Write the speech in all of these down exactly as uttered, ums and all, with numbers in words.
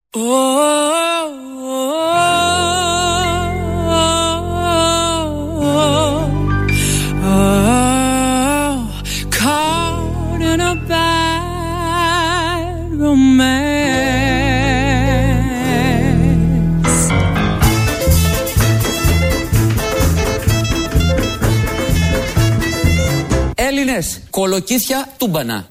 Έλληνες, κολοκύθια τούμπανα.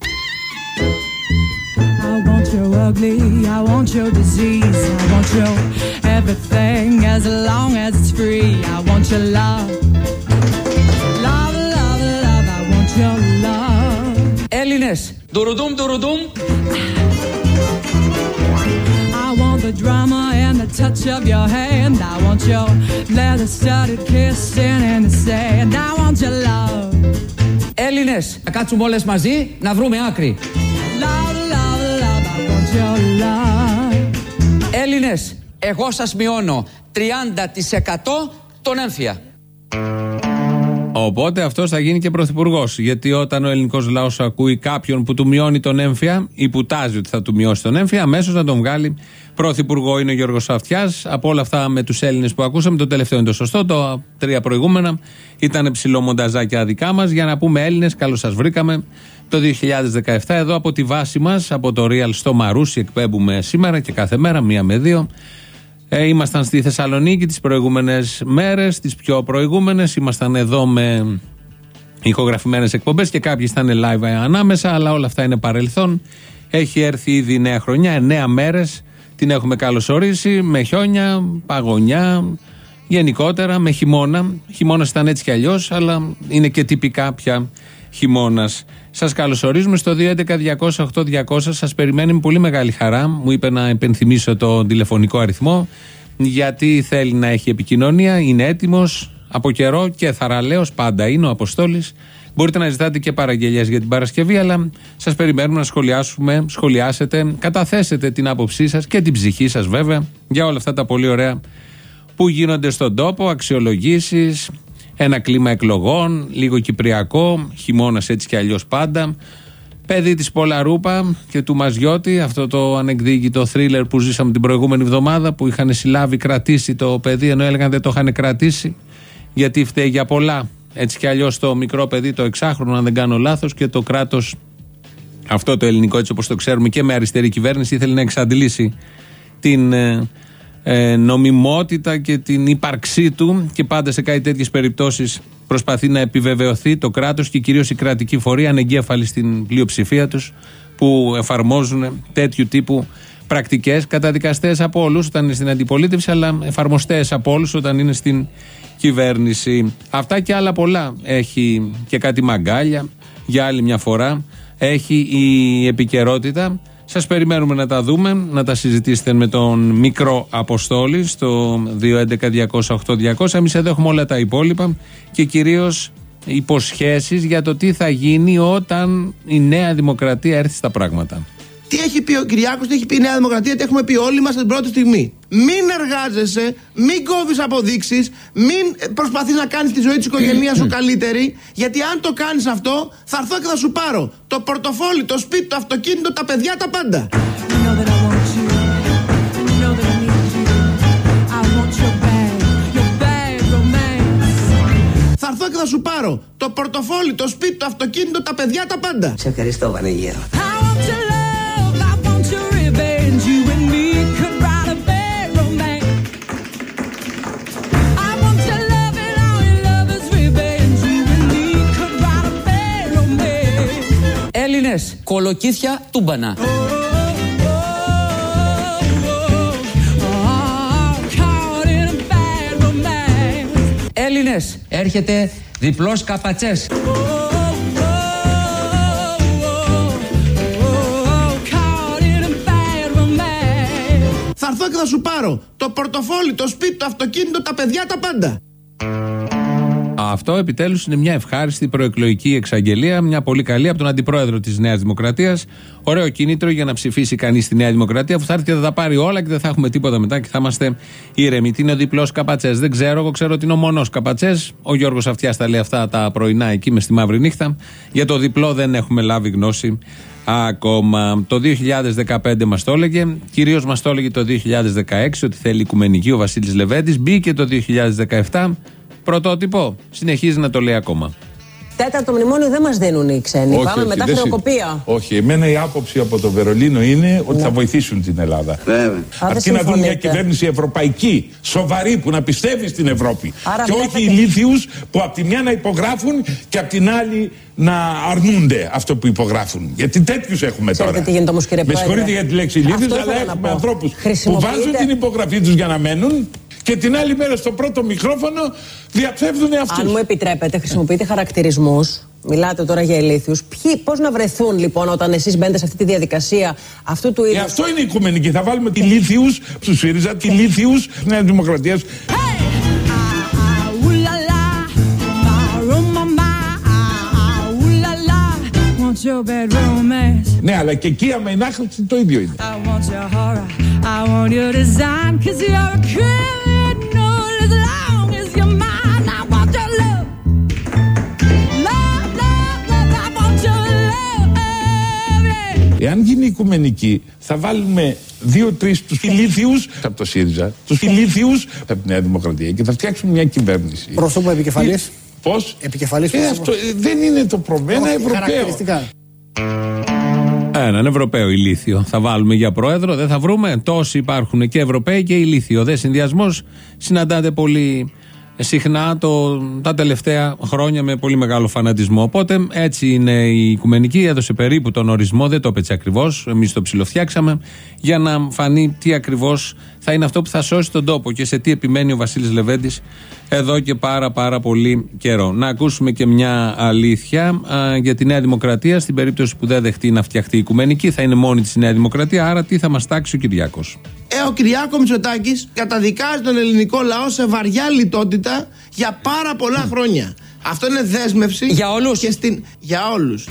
I want you ugly, I want your disease, I want your everything as long as it's free. I want your love, love, love, love, I want your love. Έλληνες, ντουρουδούμ, ντουρουδούμ. I want the drama and the touch of your hand. I want your leather-studded kissing in the sand. I want your love. Έλληνες, να κάτσουμε όλες μαζί να βρούμε άκρη. Love, love, love, I want your love. Έλληνες, εγώ σας μειώνω τριάντα τοις εκατό τον έμφυα. Οπότε αυτός θα γίνει και πρωθυπουργός. Γιατί όταν ο ελληνικός λαός ακούει κάποιον που του μειώνει τον έμφυα ή που τάζει ότι θα του μειώσει τον έμφυα, αμέσως να τον βγάλει πρωθυπουργό. Είναι ο Γιώργος Αυτιάς. Από όλα αυτά με τους Έλληνες που ακούσαμε, το τελευταίο είναι το σωστό. Το τρία προηγούμενα ήταν ψηλό μονταζάκια δικά μας. Για να πούμε Έλληνες, καλώς σας βρήκαμε. Το δύο χιλιάδες δεκαεπτά εδώ από τη βάση μας, από το Real στο Μαρούσι, εκπέμπουμε σήμερα και κάθε μέρα, μία με δύο. Ε, ήμασταν στη Θεσσαλονίκη τις προηγούμενες μέρες, τις πιο προηγούμενες. Ήμασταν εδώ με ηχογραφημένες εκπομπές και κάποιοι ήταν live ανάμεσα, αλλά όλα αυτά είναι παρελθόν. Έχει έρθει ήδη η νέα χρονιά, εννέα μέρες την έχουμε καλωσορίσει, με χιόνια, παγωνιά, γενικότερα με χειμώνα. Χειμώνας ήταν έτσι κι αλλιώς, αλλά είναι και τυπικά πια χειμώνας. Σας καλωσορίζουμε στο δύο έντεκα διακόσια οκτώ διακόσια. Σας περιμένει με πολύ μεγάλη χαρά. Μου είπε να υπενθυμίσω το τηλεφωνικό αριθμό, γιατί θέλει να έχει επικοινωνία. Είναι έτοιμος από καιρό και θαραλέος πάντα είναι ο Αποστόλης. Μπορείτε να ζητάτε και παραγγελίες για την Παρασκευή, αλλά σας περιμένουμε να σχολιάσουμε, σχολιάσετε, καταθέσετε την άποψή σας και την ψυχή σας βέβαια για όλα αυτά τα πολύ ωραία που γίνονται στον τόπο, αξιολογήσεις, ένα κλίμα εκλογών, λίγο κυπριακό, χειμώνας έτσι κι αλλιώς πάντα. Παιδί της Πολαρούπα και του Μαζιώτη, αυτό το ανεκδίκητο θρίλερ που ζήσαμε την προηγούμενη εβδομάδα, που είχαν συλλάβει, κρατήσει το παιδί, ενώ έλεγαν δεν το είχαν κρατήσει, γιατί φταίει για πολλά. Έτσι κι αλλιώς το μικρό παιδί, το εξάχρονο, αν δεν κάνω λάθος, και το κράτος, αυτό το ελληνικό έτσι όπως το ξέρουμε και με αριστερή κυβέρνηση, ήθελε να εξαντλήσει την ε, ε, νομιμότητα και την ύπαρξή του, και πάντα σε κάτι τέτοιες περιπτώσεις προσπαθεί να επιβεβαιωθεί το κράτος και κυρίως η κρατική φορεί, ανεγκέφαλη στην πλειοψηφία τους, που εφαρμόζουν τέτοιου τύπου πρακτικές, καταδικαστές από όλους όταν είναι στην αντιπολίτευση, αλλά εφαρμοστές από όλους όταν είναι στην κυβέρνηση. Αυτά και άλλα πολλά. Έχει και κάτι μαγκάλια για άλλη μια φορά. Έχει η επικαιρότητα. Σας περιμένουμε να τα δούμε, να τα συζητήσετε με τον μικρό Αποστόλη στο δύο έντεκα διακόσια οκτώ διακόσια. Εμείς εδώ έχουμε όλα τα υπόλοιπα και κυρίως υποσχέσεις για το τι θα γίνει όταν η Νέα Δημοκρατία έρθει στα πράγματα. Τι έχει πει ο Κυριάκος, τι έχει πει η Νέα Δημοκρατία, τι έχουμε πει όλοι μας την πρώτη στιγμή. Μην εργάζεσαι, μην κόβεις αποδείξεις, μην προσπαθείς να κάνεις τη ζωή της οικογένειας σου καλύτερη, γιατί αν το κάνεις αυτό, θα έρθω και θα σου πάρω το πορτοφόλι, το σπίτι, το αυτοκίνητο, τα παιδιά, τα πάντα. Θα έρθω και θα σου πάρω το πορτοφόλι, το σπίτι, το αυτοκίνητο, τα παιδιά, τα πάντα. Σε ευχαριστώ, Βανεγέρο. Έλληνες, κολοκύθια τούμπανα. Έλληνες, έρχεται διπλός καπατσές. Θα έρθω και θα σου πάρω το πορτοφόλι, το σπίτι, το αυτοκίνητο, τα παιδιά, τα πάντα. Αυτό επιτέλους είναι μια ευχάριστη προεκλογική εξαγγελία, μια πολύ καλή από τον αντιπρόεδρο της Νέας Δημοκρατίας. Ωραίο κίνητρο για να ψηφίσει κανείς τη Νέα Δημοκρατία, που θα έρθει και θα τα πάρει όλα και δεν θα έχουμε τίποτα μετά και θα είμαστε ήρεμοι. Τι είναι ο διπλός καπατσές, δεν ξέρω. Εγώ ξέρω ότι είναι ο μονός καπατσές. Ο Γιώργος Αυτιάς τα λέει αυτά τα πρωινά εκεί με στη μαύρη νύχτα. Για το διπλό δεν έχουμε λάβει γνώση ακόμα. Το δύο χιλιάδες δεκαπέντε μας το έλεγε, κυρίως μας το έλεγε το δύο χιλιάδες δεκαέξι ότι θέλει οικουμενική ο Βασίλης Λεβέντης. Μπήκε το δύο χιλιάδες δεκαεπτά, πρωτότυπο, συνεχίζει να το λέει ακόμα. Τέταρτο μνημόνιο δεν μας δίνουν οι ξένοι. Όχι, πάμε όχι, μετά χρεοκοπία. Όχι, εμένα η άποψη από το Βερολίνο είναι ότι ναι. θα βοηθήσουν την Ελλάδα. Βέβαια. Αρκεί να δουν μια κυβέρνηση ευρωπαϊκή, σοβαρή, που να πιστεύει στην Ευρώπη. Άρα και βλέπετε... όχι ηλίθιους που απ' τη μια να υπογράφουν και απ' την άλλη να αρνούνται αυτό που υπογράφουν. Γιατί τέτοιους έχουμε Ξέρετε τώρα. Τι γίνεται όμως, κύριε Με συγχωρείτε για τη λέξη ηλίθιους, αλλά έχουμε ανθρώπους που βάζουν την υπογραφή τους για να μένουν. Και την άλλη μέρα στο πρώτο μικρόφωνο διαψεύδουν αυτούς. Αν μου επιτρέπετε, χρησιμοποιείτε χαρακτηρισμούς. Μιλάτε τώρα για ηλίθιους. Πώς να βρεθούν λοιπόν όταν εσείς μπαίνετε σε αυτή τη διαδικασία αυτού του είδους. Ε, αυτό είναι η οικουμενική. Θα βάλουμε ηλίθιους στους ΣΥΡΙΖΑ, ηλίθιους της Νέας Δημοκρατίας. Ναι, αλλά και εκεί άμα είναι άχρηστη το ίδιο είναι. Εάν γίνει οικουμενική, θα βάλουμε δύο-τρεις τους ηλίθιους από το ΣΥΡΙΖΑ, τους ηλίθιους από τη Νέα Δημοκρατία και θα φτιάξουμε μια κυβέρνηση. Πρόσωπο επικεφαλής. Πώς? Επικεφαλής ε, αυτό δεν είναι το πρόβλημα, ένα Ευρωπαίο. Έναν Ευρωπαίο ηλίθιο θα βάλουμε για πρόεδρο, δεν θα βρούμε. Τόσοι υπάρχουν και Ευρωπαίοι και ηλίθιο. Δε συνδυασμός συναντάται πολύ συχνά το, τα τελευταία χρόνια με πολύ μεγάλο φανατισμό. Οπότε έτσι είναι η οικουμενική. Έδωσε περίπου τον ορισμό, δεν το είπε έτσι ακριβώς. Εμείς το ψιλοφτιάξαμε για να φανεί τι ακριβώς θα είναι αυτό που θα σώσει τον τόπο και σε τι επιμένει ο Βασίλης Λεβέντης εδώ και πάρα πάρα πολύ καιρό. Να ακούσουμε και μια αλήθεια α, για τη Νέα Δημοκρατία. Στην περίπτωση που δεν δεχτεί να φτιαχτεί η οικουμενική, θα είναι μόνη της η Νέα Δημοκρατία. Άρα τι θα μας τάξει ο Κυριάκος. Ε, ο Κυριάκο Μητσοτάκης καταδικάζει τον ελληνικό λαό σε βαριά λιτότητα για πάρα πολλά χρόνια. Αυτό είναι δέσμευση για όλους. Και στην... Για όλους.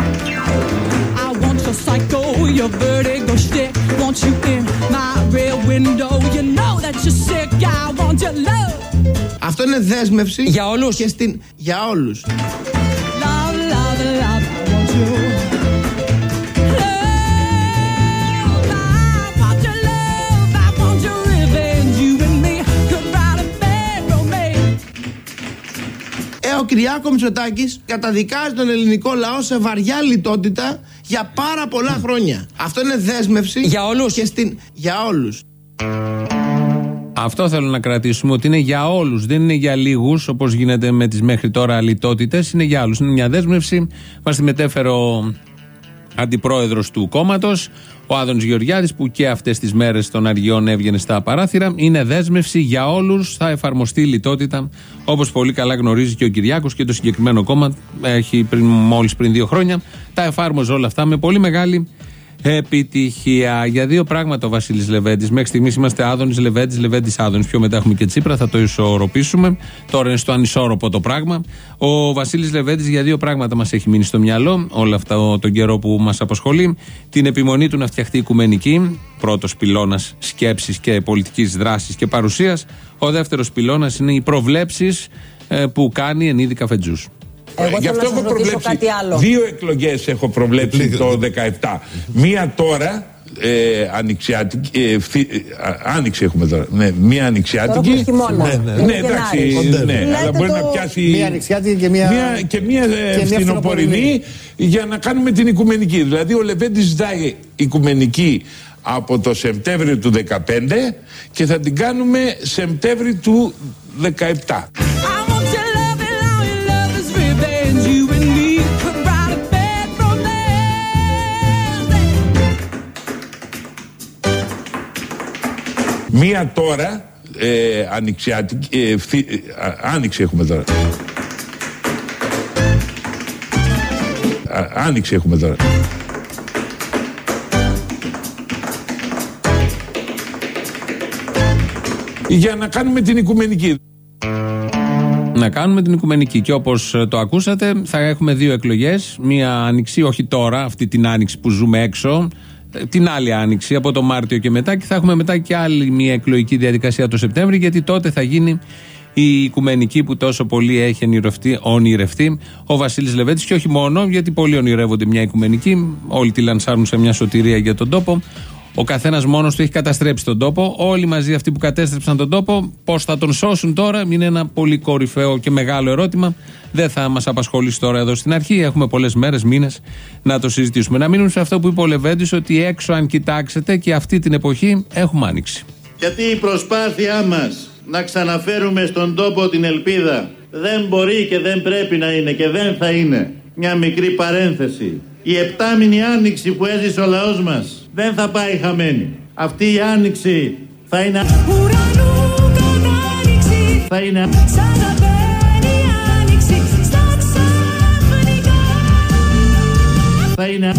Αυτό είναι δέσμευση για όλους. Και στην... Για όλους. Ο Κυριάκο Μητσοτάκης καταδικάζει τον ελληνικό λαό σε βαριά λιτότητα για πάρα πολλά χρόνια. Αυτό είναι δέσμευση για όλους. Και στην... Για όλους. Αυτό θέλω να κρατήσουμε, ότι είναι για όλους, δεν είναι για λίγους όπως γίνεται με τις μέχρι τώρα λιτότητες, είναι για όλους. Είναι μια δέσμευση. Μας τη μετέφερε ο αντιπρόεδρος του κόμματος, ο Άδωνης Γεωργιάδης, που και αυτές τις μέρες των αργιών έβγαινε στα παράθυρα. Είναι δέσμευση για όλους, θα εφαρμοστεί η λιτότητα, όπως πολύ καλά γνωρίζει και ο Κυριάκος και το συγκεκριμένο κόμμα. Έχει πριν, μόλις πριν δύο χρόνια τα εφάρμοζε όλα αυτά με πολύ μεγάλη επιτυχία. Για δύο πράγματα ο Βασίλης Λεβέντης. Μέχρι στιγμής είμαστε Άδωνης Λεβέντης, Λεβέντης Άδωνης. Πιο μετά έχουμε και Τσίπρα, θα το ισορροπήσουμε. Τώρα είναι στο ανισόρροπο το πράγμα. Ο Βασίλης Λεβέντης για δύο πράγματα μας έχει μείνει στο μυαλό όλο αυτό τον καιρό που μας απασχολεί. Την επιμονή του να φτιαχτεί οικουμενική, πρώτος πυλώνας σκέψης και πολιτικής δράσης και παρουσίας. Ο δεύτερος πυλώνας είναι οι προβλέψεις ε, που κάνει εν είδη καφετζούς. Εγώ Γι' αυτό έχω προβλέψει κάτι άλλο. Δύο εκλογές έχω προβλέψει το δεκαεπτά. Μία τώρα ε, ανοιξιάτικη, ε, φι, α, άνοιξη έχουμε τώρα. Ναι, μία ανοιξιάτικη. Τώρα ναι, ναι. ναι, εντάξει, ναι, αλλά μπορεί το... να πιάσει μία ανοιξιάτικη και μία, μία, και μία, και μία φθινοπορεινή για να κάνουμε την οικουμενική. Δηλαδή ο Λεβέντης ζητάει οικουμενική από το Σεπτέμβριο του δεκαπέντε και θα την κάνουμε Σεπτέμβριο του δεκαεπτά. Μία τώρα ε, ανοιξιάτικη, ε, φι, α, άνοιξη έχουμε τώρα. Α, άνοιξη έχουμε τώρα. Για να κάνουμε την οικουμενική. Να κάνουμε την οικουμενική. Και όπως το ακούσατε, θα έχουμε δύο εκλογές. Μία άνοιξη, όχι τώρα, αυτή την άνοιξη που ζούμε έξω. Την άλλη άνοιξη από το Μάρτιο και μετά, και θα έχουμε μετά και άλλη μια εκλογική διαδικασία το Σεπτέμβριο, γιατί τότε θα γίνει η οικουμενική που τόσο πολύ έχει ονειρευτεί, ονειρευτεί ο Βασίλης Λεβέντης, και όχι μόνο, γιατί πολλοί ονειρεύονται μια οικουμενική, όλοι τη λανσάρουν σε μια σωτηρία για τον τόπο. Ο καθένας μόνος του έχει καταστρέψει τον τόπο. Όλοι μαζί αυτοί που κατέστρεψαν τον τόπο, πώς θα τον σώσουν τώρα, είναι ένα πολύ κορυφαίο και μεγάλο ερώτημα. Δεν θα μας απασχολήσει τώρα εδώ στην αρχή. Έχουμε πολλές μέρες, μήνες να το συζητήσουμε. Να μείνουμε σε αυτό που είπε ο Λεβέντης, ότι έξω, αν κοιτάξετε, και αυτή την εποχή έχουμε άνοιξη. Γιατί η προσπάθειά μας να ξαναφέρουμε στον τόπο την ελπίδα δεν μπορεί και δεν πρέπει να είναι και δεν θα είναι μια μικρή παρένθεση. Η επτάμηνη άνοιξη που έζησε ο λαός μας δεν θα πάει χαμένη. Αυτή η άνοιξη θα είναι... Θα είναι... Θα είναι...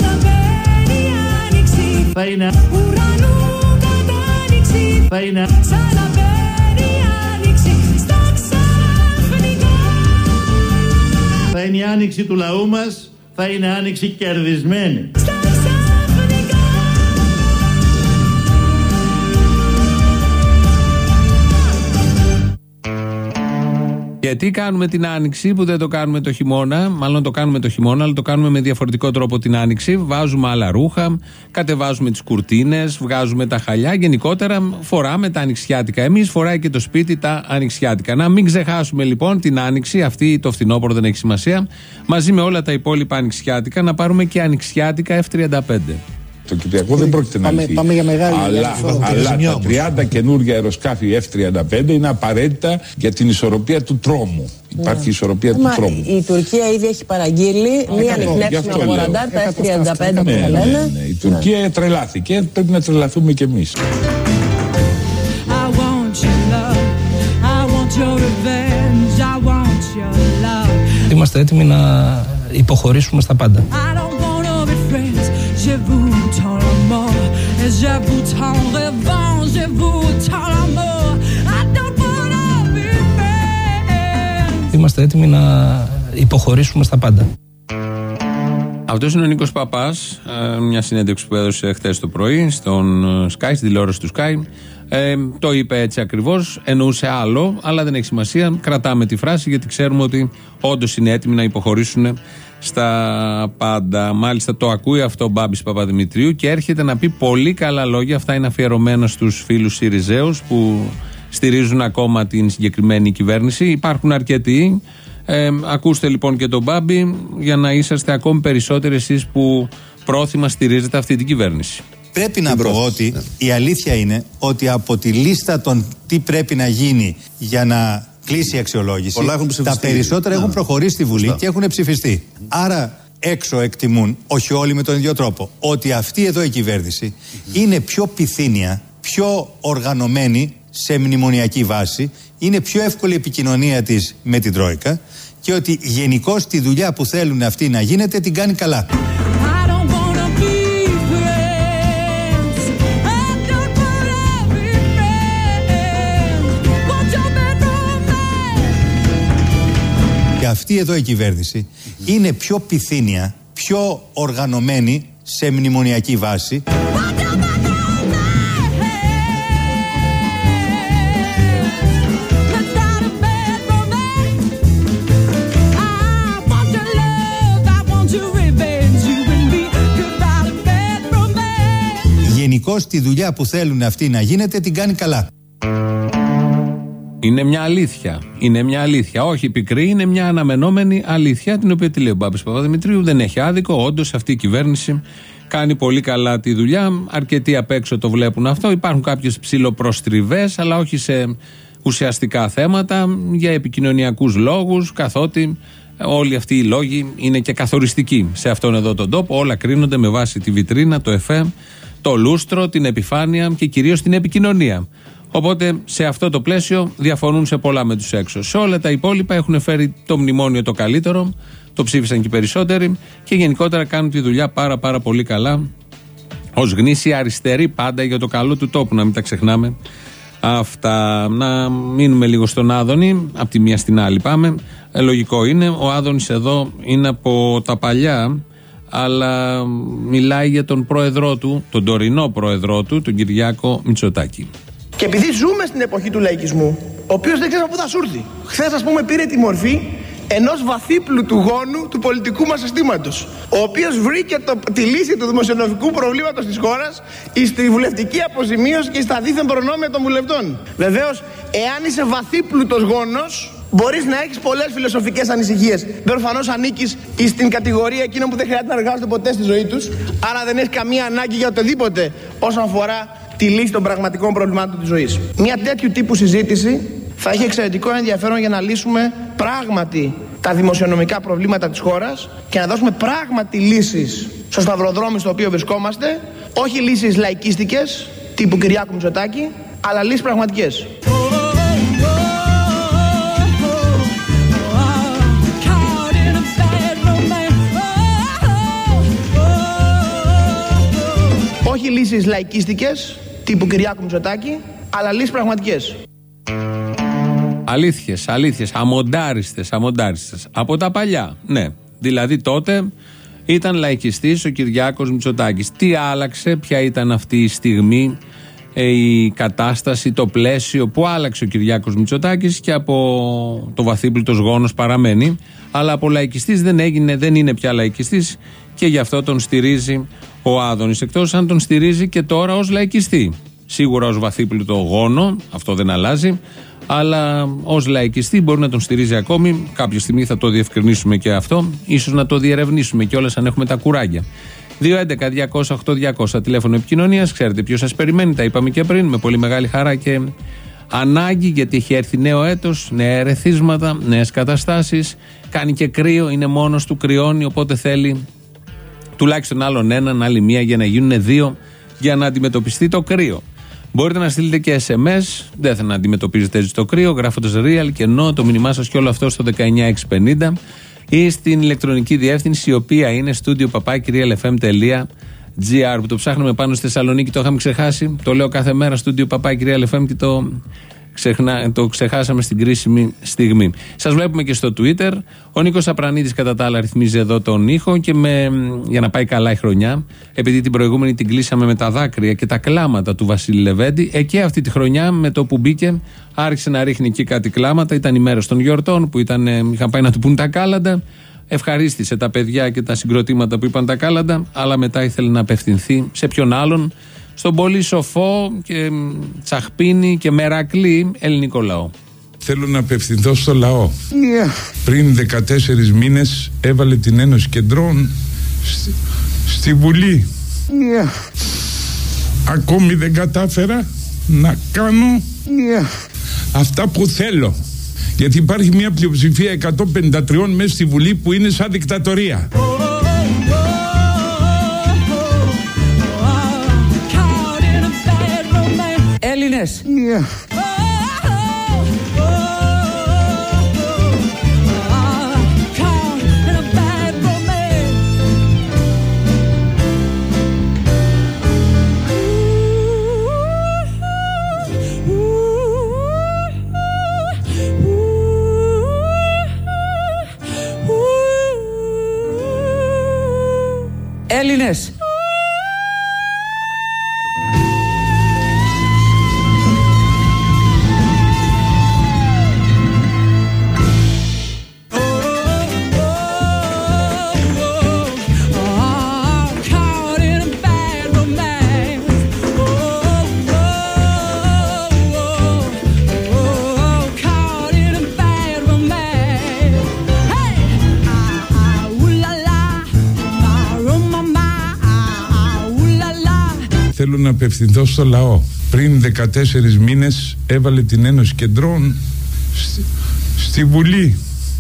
Θα είναι... Θα είναι... Θα είναι η άνοιξη του λαού μας, θα είναι άνοιξη κερδισμένη. Γιατί κάνουμε την άνοιξη που δεν το κάνουμε το χειμώνα, μάλλον το κάνουμε το χειμώνα, αλλά το κάνουμε με διαφορετικό τρόπο την άνοιξη. Βάζουμε άλλα ρούχα, κατεβάζουμε τις κουρτίνες, βγάζουμε τα χαλιά. Γενικότερα φοράμε τα ανοιξιάτικα. Εμείς φοράει και το σπίτι τα ανοιξιάτικα. Να μην ξεχάσουμε λοιπόν την άνοιξη, αυτή το φθινόπωρο δεν έχει σημασία, μαζί με όλα τα υπόλοιπα ανοιξιάτικα, να πάρουμε και ανοιξιάτικα εφ τριάντα πέντε. Το Κυπριακό δεν πρόκειται να λυθεί. Πάμε για μεγάλη αλλά, αλλά τα τριάντα καινούργια αεροσκάφη εφ τριάντα πέντε είναι απαραίτητα για την ισορροπία του τρόμου. Υπάρχει yeah. ισορροπία Μα, του τρόμου. Η Τουρκία ήδη έχει παραγγείλει μία ανιχνεύσιμη από ραντάρ, τα εφ τριάντα πέντε που θα λένε. Ναι, ναι. Η Τουρκία yeah. τρελάθηκε. Πρέπει να τρελαθούμε κι εμείς. Είμαστε έτοιμοι να υποχωρήσουμε στα πάντα. Je vous tends l'amour, je vous tends revanche, je vous tends l'amour. I don't wanna be friends. Είμαστε έτοιμοι να υποχωρήσουμε στα πάντα. Αυτός είναι ο Νίκος Παπάς, μια συνέντευξη που έδωσε χθες το πρωί στον Sky, στη τηλεόραση του Sky. Ε, το είπε έτσι ακριβώς, εννοούσε άλλο, αλλά δεν έχει σημασία. Κρατάμε τη φράση γιατί ξέρουμε ότι όντως είναι έτοιμοι να υποχωρήσουν στα πάντα. Μάλιστα το ακούει αυτό ο Μπάμπης Παπαδημητρίου και έρχεται να πει πολύ καλά λόγια. Αυτά είναι αφιερωμένα στους φίλους Συριζέους που στηρίζουν ακόμα την συγκεκριμένη κυβέρνηση. Υπάρχουν αρκετοί. Ε, ακούστε λοιπόν και τον Μπάμπη για να είσαστε ακόμη περισσότεροι εσείς που πρόθυμα στηρίζετε αυτή την κυβέρνηση. Πρέπει να πω ότι η αλήθεια είναι ότι από τη λίστα των τι πρέπει να γίνει για να κλείσει η αξιολόγηση, τα περισσότερα έχουν προχωρήσει στη Βουλή και έχουν ψηφιστεί. Άρα έξω εκτιμούν, όχι όλοι με τον ίδιο τρόπο, ότι αυτή εδώ η κυβέρνηση είναι πιο πυθύνια, πιο οργανωμένη σε μνημονιακή βάση, είναι πιο εύκολη η επικοινωνία της με την Τρόικα και ότι γενικώς τη δουλειά που θέλουν αυτοί να γίνεται την κάνει καλά. Και αυτή εδώ η κυβέρνηση είναι πιο πυθύνια, πιο οργανωμένη σε μνημονιακή βάση. Γενικώς τη δουλειά που θέλουν αυτοί να γίνεται την κάνει καλά. Είναι μια αλήθεια. Είναι μια αλήθεια. Όχι πικρή, είναι μια αναμενόμενη αλήθεια, την οποία τη λέει ο Μπάμπης Παπαδημητρίου. Δεν έχει άδικο. Όντως αυτή η κυβέρνηση κάνει πολύ καλά τη δουλειά. Αρκετοί απ' έξω το βλέπουν αυτό. Υπάρχουν κάποιες ψιλοπροστριβές, αλλά όχι σε ουσιαστικά θέματα, για επικοινωνιακούς λόγους, καθότι όλοι αυτοί οι λόγοι είναι και καθοριστικοί σε αυτόν εδώ τον τόπο. Όλα κρίνονται με βάση τη βιτρίνα, το εφέ, το λούστρο, την επιφάνεια και κυρίως την επικοινωνία. Οπότε σε αυτό το πλαίσιο διαφωνούν σε πολλά με τους έξω. Σε όλα τα υπόλοιπα έχουν φέρει το μνημόνιο το καλύτερο, το ψήφισαν και οι περισσότεροι και γενικότερα κάνουν τη δουλειά πάρα πάρα πολύ καλά, ως γνήσια αριστεροί πάντα για το καλό του τόπου, να μην τα ξεχνάμε αυτά. Να μείνουμε λίγο στον Άδωνη, από τη μία στην άλλη πάμε. Ε, λογικό είναι, ο Άδωνης εδώ είναι από τα παλιά, αλλά μιλάει για τον πρόεδρό του, τον τωρινό πρόεδρό του, τον Κυριάκο Μητσοτάκη. Και επειδή ζούμε στην εποχή του λαϊκισμού, ο οποίος δεν ξέρει από πού θα σου έρθει. Χθες, ας πούμε, πήρε τη μορφή ενός βαθύπλου του γόνου του πολιτικού μας συστήματος, ο οποίος βρήκε το, τη λύση του δημοσιονομικού προβλήματος της χώρας στη βουλευτική αποζημίωση και στα δίθεν προνόμια των βουλευτών. Βεβαίως, εάν είσαι βαθύπλουτος γόνος, μπορείς να έχεις πολλές φιλοσοφικές ανησυχίες. Προφανώς ανήκεις στην κατηγορία εκείνων που δεν χρειάζεται να εργάζονται ποτέ στη ζωή τους, άρα δεν έχεις καμία ανάγκη για οτιδήποτε όσον αφορά τη λύση των πραγματικών προβλημάτων της ζωής. Μια τέτοιου τύπου συζήτηση θα έχει εξαιρετικό ενδιαφέρον για να λύσουμε πράγματι τα δημοσιονομικά προβλήματα της χώρας και να δώσουμε πράγματι λύσεις στο σταυροδρόμι στο οποίο βρισκόμαστε, όχι λύσεις λαϊκίστικες τύπου Κυριάκου Μητσοτάκη, αλλά λύσεις πραγματικές. Όχι λύσεις λαϊκίστικες τύπου Κυριάκου Μητσοτάκη, αλλά λύσεις πραγματικές. Αλήθειες, αλήθειες, αμοντάριστες, αμοντάριστες. Από τα παλιά, ναι. Δηλαδή τότε ήταν λαϊκιστής ο Κυριάκος Μητσοτάκης. Τι άλλαξε, ποια ήταν αυτή η στιγμή, η κατάσταση, το πλαίσιο που άλλαξε ο Κυριάκος Μητσοτάκης και από το βαθύπλουτος γόνος παραμένει, αλλά από λαϊκιστής δεν έγινε, δεν είναι πια λαϊκιστής και γι' αυτό τον στηρίζει ο Άδωνης, εκτός αν τον στηρίζει και τώρα ως λαϊκιστή. Σίγουρα ως βαθύπλουτο γόνο, αυτό δεν αλλάζει, αλλά ως λαϊκιστή μπορεί να τον στηρίζει ακόμη. Κάποια στιγμή θα το διευκρινίσουμε και αυτό, ίσως να το διερευνήσουμε κιόλας αν έχουμε τα κουράγια. δύο έντεκα διακόσια οκτώ διακόσια τηλέφωνο επικοινωνίας, ξέρετε ποιος σας περιμένει, τα είπαμε και πριν, με πολύ μεγάλη χαρά και ανάγκη, γιατί έχει έρθει νέο έτος, νέα ερεθίσματα, νέες καταστάσεις, κάνει και κρύο, είναι μόνος του, κρυώνει, οπότε θέλει τουλάχιστον άλλον έναν, άλλη μία για να γίνουν δύο για να αντιμετωπιστεί το κρύο. Μπορείτε να στείλετε και ες εμ ες, δεν θα να αντιμετωπίζετε έτσι το κρύο, γράφοντας real και no, το μήνυμά σας και όλο αυτό στο δεκαεννιά εξακόσια πενήντα ή στην ηλεκτρονική διεύθυνση, η οποία είναι studio παπάκι real f m τελεία g r, που το ψάχνουμε πάνω στη Θεσσαλονίκη, το είχαμε ξεχάσει, το λέω κάθε μέρα, studio παπάκι real f m και το, ξεχνα, το ξεχάσαμε στην κρίσιμη στιγμή. Σας βλέπουμε και στο Twitter, ο Νίκος Απρανίδης κατά τα άλλα ρυθμίζει εδώ τον ήχο και με, για να πάει καλά η χρονιά, επειδή την προηγούμενη την κλείσαμε με τα δάκρυα και τα κλάματα του Βασίλη Λεβέντη, εκεί αυτή τη χρονιά με το που μπήκε άρχισε να ρίχνει εκεί κάτι κλάματα, ήταν οι μέρες των γιορτών που ήταν, είχαν πάει να του πούν τα κάλαντα, ευχαρίστησε τα παιδιά και τα συγκροτήματα που είπαν τα κάλαντα, αλλά μετά ήθελε να απευθυνθεί σε ποιον άλλον, στον πολύ σοφό και τσαχπίνι και μερακλή ελληνικό λαό. Θέλω να απευθυνθώ στο λαό. Yeah. Πριν δεκατέσσερις μήνες έβαλε την Ένωση Κεντρών στη, στη Βουλή. Yeah. Ακόμη δεν κατάφερα να κάνω yeah. αυτά που θέλω. Γιατί υπάρχει μια πλειοψηφία εκατόν πενήντα τρία μέσα στη Βουλή που είναι σαν δικτατορία. Έλληνες. Yeah. Έλληνες. Θέλω να απευθυνθώ στο λαό. Πριν δεκατέσσερις μήνες έβαλε την Ένωση Κεντρών στη, στη Βουλή.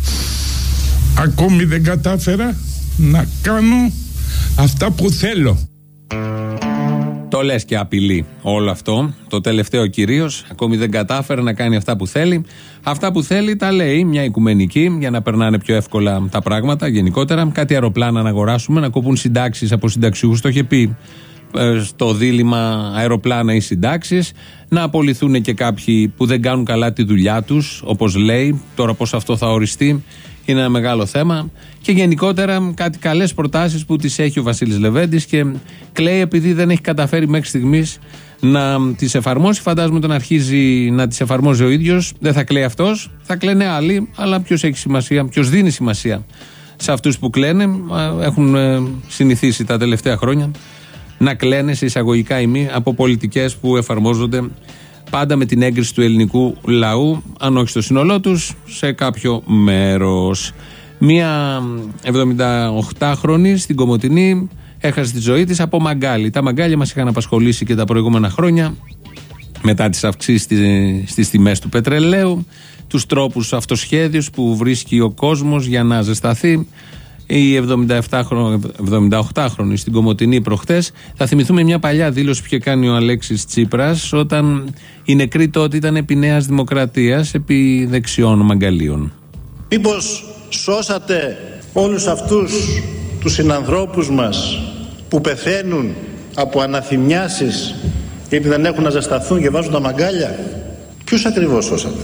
Ακόμη δεν κατάφερα να κάνω αυτά που θέλω. Το λες και απειλεί όλο αυτό. Το τελευταίο κυρίως, ακόμη δεν κατάφερε να κάνει αυτά που θέλει. Αυτά που θέλει τα λέει μια οικουμενική για να περνάνε πιο εύκολα τα πράγματα γενικότερα. Κάτι αεροπλάνα να αγοράσουμε, να κοπούν συντάξεις από συνταξιούχους. Το είχε πει στο δίλημμα αεροπλάνα ή συντάξεις, να απολυθούν και κάποιοι που δεν κάνουν καλά τη δουλειά τους, όπως λέει. Τώρα πώς αυτό θα οριστεί είναι ένα μεγάλο θέμα. Και γενικότερα κάτι καλές προτάσεις που τις έχει ο Βασίλης Λεβέντης και κλαίει επειδή δεν έχει καταφέρει μέχρι στιγμής να τις εφαρμόσει. Φαντάζομαι όταν αρχίζει να τις εφαρμόζει ο ίδιος, δεν θα κλαίει αυτός, θα κλαίνε άλλοι. Αλλά ποιος έχει σημασία, ποιος δίνει σημασία σε αυτούς που κλαίνε? Έχουν συνηθίσει τα τελευταία χρόνια να κλαίνε σε εισαγωγικά ημί από πολιτικές που εφαρμόζονται πάντα με την έγκριση του ελληνικού λαού, αν όχι στο σύνολό τους, σε κάποιο μέρος. Μία εβδομηνταοκτάχρονη στην Κομοτηνή έχασε τη ζωή της από μαγκάλι. Τα μαγκάλια μας είχαν απασχολήσει και τα προηγούμενα χρόνια, μετά τις αυξήσεις στις τιμές του πετρελαίου, τους τρόπους αυτοσχέδιους που βρίσκει ο κόσμος για να ζεσταθεί. Η εβδομηνταοκτάχρονη στην Κομοτηνή προχτές, θα θυμηθούμε μια παλιά δήλωση που είχε κάνει ο Αλέξης Τσίπρας όταν οι νεκροί τότε ήταν επί Νέας Δημοκρατίας, επί δεξιών μαγκαλίων. Μήπως σώσατε όλους αυτούς τους συνανθρώπους μας που πεθαίνουν από αναθυμιάσεις γιατί δεν έχουν να ζεσταθούν και βάζουν τα μαγκάλια? Ποιους ακριβώς σώσατε?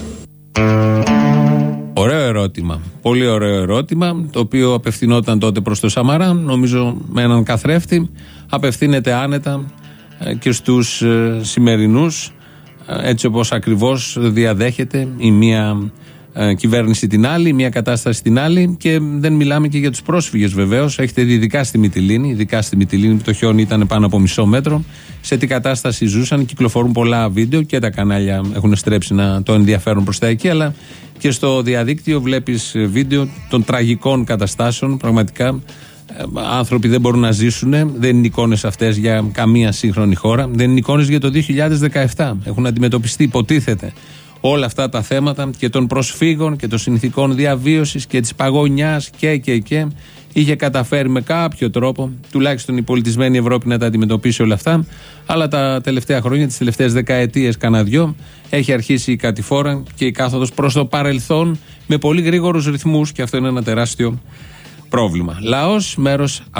Ωραίο ερώτημα. Πολύ ωραίο ερώτημα, το οποίο απευθυνόταν τότε προς το Σαμαρά, νομίζω με έναν καθρέφτη, απευθύνεται άνετα και στους σημερινούς, έτσι όπως ακριβώς διαδέχεται η μία κυβέρνηση την άλλη, μια κατάσταση την άλλη, και δεν μιλάμε και για τους πρόσφυγες βεβαίως. Έχετε δει ειδικά στη Μυτιλήνη, ειδικά στη Μυτιλήνη που το χιόνι ήταν πάνω από μισό μέτρο, σε τι κατάσταση ζούσαν. Κυκλοφορούν πολλά βίντεο και τα κανάλια έχουν στρέψει να το ενδιαφέρον προς τα εκεί, αλλά και στο διαδίκτυο βλέπεις βίντεο των τραγικών καταστάσεων. Πραγματικά άνθρωποι δεν μπορούν να ζήσουν. Δεν είναι εικόνες αυτές για καμία σύγχρονη χώρα. Δεν είναι εικόνες για το δύο χιλιάδες δεκαεπτά. Έχουν αντιμετωπιστεί, υποτίθεται, όλα αυτά τα θέματα και των προσφύγων και των συνθηκών διαβίωσης και της παγωνιάς και και και είχε καταφέρει με κάποιο τρόπο τουλάχιστον η πολιτισμένη Ευρώπη να τα αντιμετωπίσει όλα αυτά, αλλά τα τελευταία χρόνια, τις τελευταίες δεκαετίες κανένα δυο, έχει αρχίσει η κατηφόρα και η κάθοδος προς το παρελθόν με πολύ γρήγορους ρυθμούς, και αυτό είναι ένα τεράστιο πρόβλημα. Λαός, μέρος Α.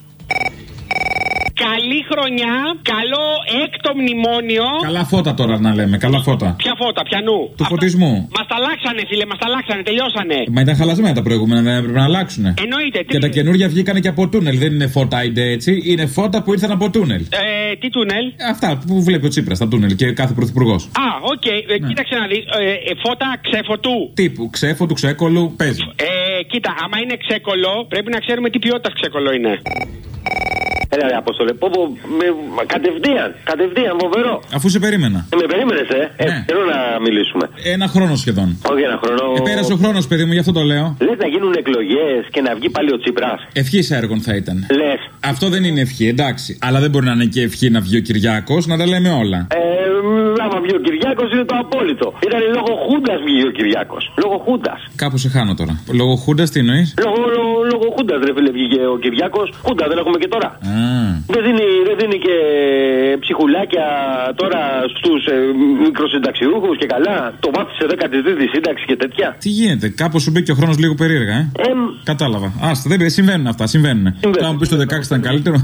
Καλή χρονιά, καλό έκτο μνημόνιο. Καλά φώτα τώρα να λέμε, καλά φώτα. Ποια φώτα, πιανού? Του Αυτά... φωτισμού. Μας τα αλλάξανε, φίλε, μας τα αλλάξανε, τελειώσανε. Μα ήταν χαλασμένα τα προηγούμενα, δεν έπρεπε να αλλάξουνε. Εννοείται. Και τα καινούργια βγήκανε και από τούνελ. Δεν είναι φώτα είτε έτσι, είναι φώτα που ήρθαν από τούνελ. Ε, τι τούνελ? Αυτά που βλέπει ο Τσίπρας, τα τούνελ και κάθε πρωθυπουργός. Α, οκ, okay. ε, ναι. Κοίταξε να δεις. Ε, ε, φώτα ξέφωτου. Τύπου ξέφωτου, ξέκολου, παίζει. Ε, κοίτα, άμα είναι ξέκολο, πρέπει να ξέρουμε τι ποιότητα ξέκολο είναι. Έλα ρε Απόστολε, πω, πω, με, κατευθείαν, κατευθείαν, φοβερό. Αφού σε περίμενα. Ε, με περίμενες, ε, ναι. ε, θέλω να μιλήσουμε. Ένα χρόνο σχεδόν. Όχι ένα χρόνο. Ε, πέρασε ο χρόνος, παιδί μου, γι' αυτό το λέω. Λες να γίνουν εκλογές και να βγει πάλι ο Τσίπρας? Ευχής έργων θα ήταν. Λες. Αυτό δεν είναι ευχή, εντάξει. Αλλά δεν μπορεί να είναι και ευχή να βγει ο Κυριάκος, να τα λέμε όλα. Ε, άμα βγει ο Κυριάκος είναι το απόλυτο. Ήταν λόγω Χούντας βγει ο Κυριάκος. Λόγω Χούντας. Κάπου σε χάνω τώρα. Λόγω Χούντας τι εννοείς? Λόγω, λόγω, λόγω Χούντας, ρε φίλε, βγήκε ο Κυριάκος. Χούντα δεν έχουμε και τώρα. Α. Δεν δίνει, δεν δίνει και ψυχουλάκια τώρα στους ε, μικροσυνταξιούχους και καλά. Το βάφτισε δέκατη τρίτη σύνταξη και τέτοια. Τι γίνεται, κάπως σου μπήκε ο χρόνος λίγο περίεργα, ε. ε Κατάλαβα. Άστα, δεν συμβαίνουν αυτά, συμβαίνουν. Τώρα μου πεις το δεκαέξι ήταν καλύτερο.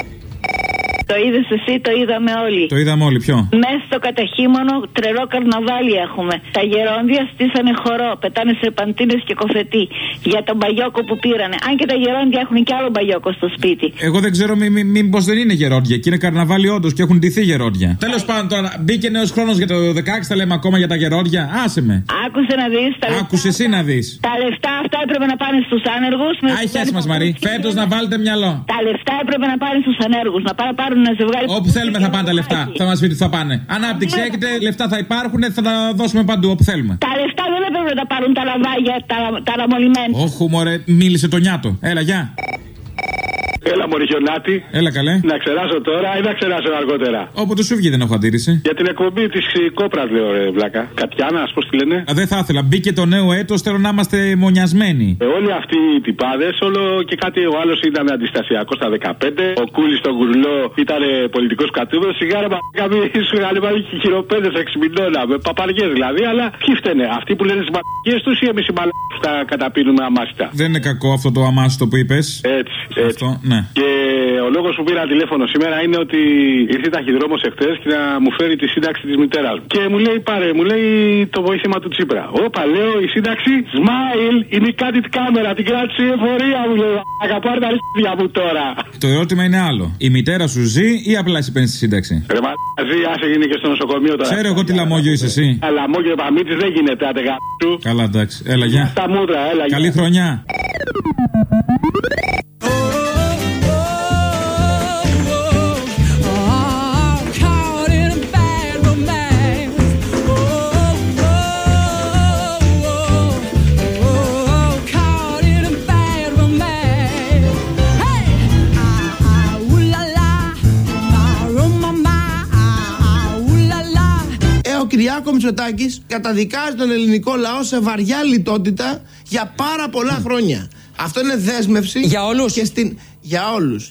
Το είδες εσύ, το είδαμε όλοι. Το είδαμε όλοι, ποιο? Μέσα στο καταχύμωνο τρελό καρναβάλι έχουμε. Τα γερόντια στήσανε χορό, πετάνε σερπαντίνες και κοφετί για τον μπαγιόκο που πήρανε. Αν και τα γερόντια έχουν κι άλλο μπαγιόκο στο σπίτι. Εγώ δεν ξέρω μήπως μη, μη, δεν είναι γερόντια και είναι καρναβάλι όντως και έχουν ντυθεί γερόντια. Τέλος πάντων τώρα, μπήκε νέος χρόνος για το δεκαέξι, τα λέμε ακόμα για τα γερόντια. Άσε με. Άκουσε να δεις. Τα Άκουσε εσύ να δεις. Τα λεφτά αυτά έπρεπε να πάνε στους άνεργους. Ай, χέσει μας Μαρή. Φέτος να βάλετε μυαλό. Τα λεφτά έπρεπε να πάνε στους ανέργους. Να πάρουν, πάρουν ένα ζευγάρι. Όπου θέλουμε θα πάνε τα λεφτά. Θα μας πείτε θα πάνε. Ανάπτυξη έχετε, λεφτά θα υπάρχουν, θα τα δώσουμε παντού όπου θέλουμε. Τα λεφτά δεν έπρεπε να τα πάρουν τα λαβάγια, τα, τα ραμολυμένα. Όχι, μωρέ, μίλησε το νιάτο. Έλα, γεια. Έλα, μωρή χιονάτη. Έλα, καλέ. Να ξεράσω τώρα ή να ξεράσω αργότερα? Όποτε σου βγει δεν έχω αντίρρηση. Για την εκπομπή τη Κόπρα, λέω, ρε βλάκα. Κατιάνα, πώ τη λένε. Α, δεν θα ήθελα. Μπήκε το νέο έτος, θέλω να είμαστε μονιασμένοι. Ε, όλοι αυτοί οι τυπάδες, όλο και κάτι ο άλλο ήταν αντιστασιακό στα δεκαπέντε. Ο Κούλη στον Κουρλό ήταν πολιτικό κατούβο. Σιγάρα μαγκα σου είχαν βάλει χειροπέδε έξι μηνώνα. Με παπαριέ δηλαδή. Αλλά ποιοι φταίνε? Αυτοί που λένε τι μαλακίε του ή εμεί οι μαλακίε που τα καταπίνουμε αμάστα? Δεν είναι κακό αυτό το αμάστο που είπε. Έτσι, έτσι. Αυτό, ναι. Και ο λόγος που πήρα τηλέφωνο σήμερα είναι ότι ήρθε ταχυδρόμος εχθές και να μου φέρει τη σύνταξη της μητέρας μου. Και μου λέει πάρε, μου λέει το βοήθημα του Τσίπρα. Όπα, λέω η σύνταξη Smile είναι κάτι τη κάμερα, την κράτησε η εφορία μου, λέω. Αγαπάρ τα αρχίδια μου τώρα. Το ερώτημα είναι άλλο. Η μητέρα σου ζει ή απλά εσύ παίρνεις τη σύνταξη? Ρε μα ζει, άσε γίνει και στο νοσοκομείο τώρα. Ξέρω εγώ τι λαμόγιο είσαι εσύ. Λαμόγιο παμίτης δεν γίνεται, άντε γαμπτού. Καλά, εντάξει. Έλα, γεια. Τα μούτρα, έλα, γεια. Καλή χρονιά. Κυριάκο Μητσοτάκης καταδικάζει τον ελληνικό λαό σε βαριά λιτότητα για πάρα πολλά χρόνια. Αυτό είναι δέσμευση για όλους. Και στην... Για όλους.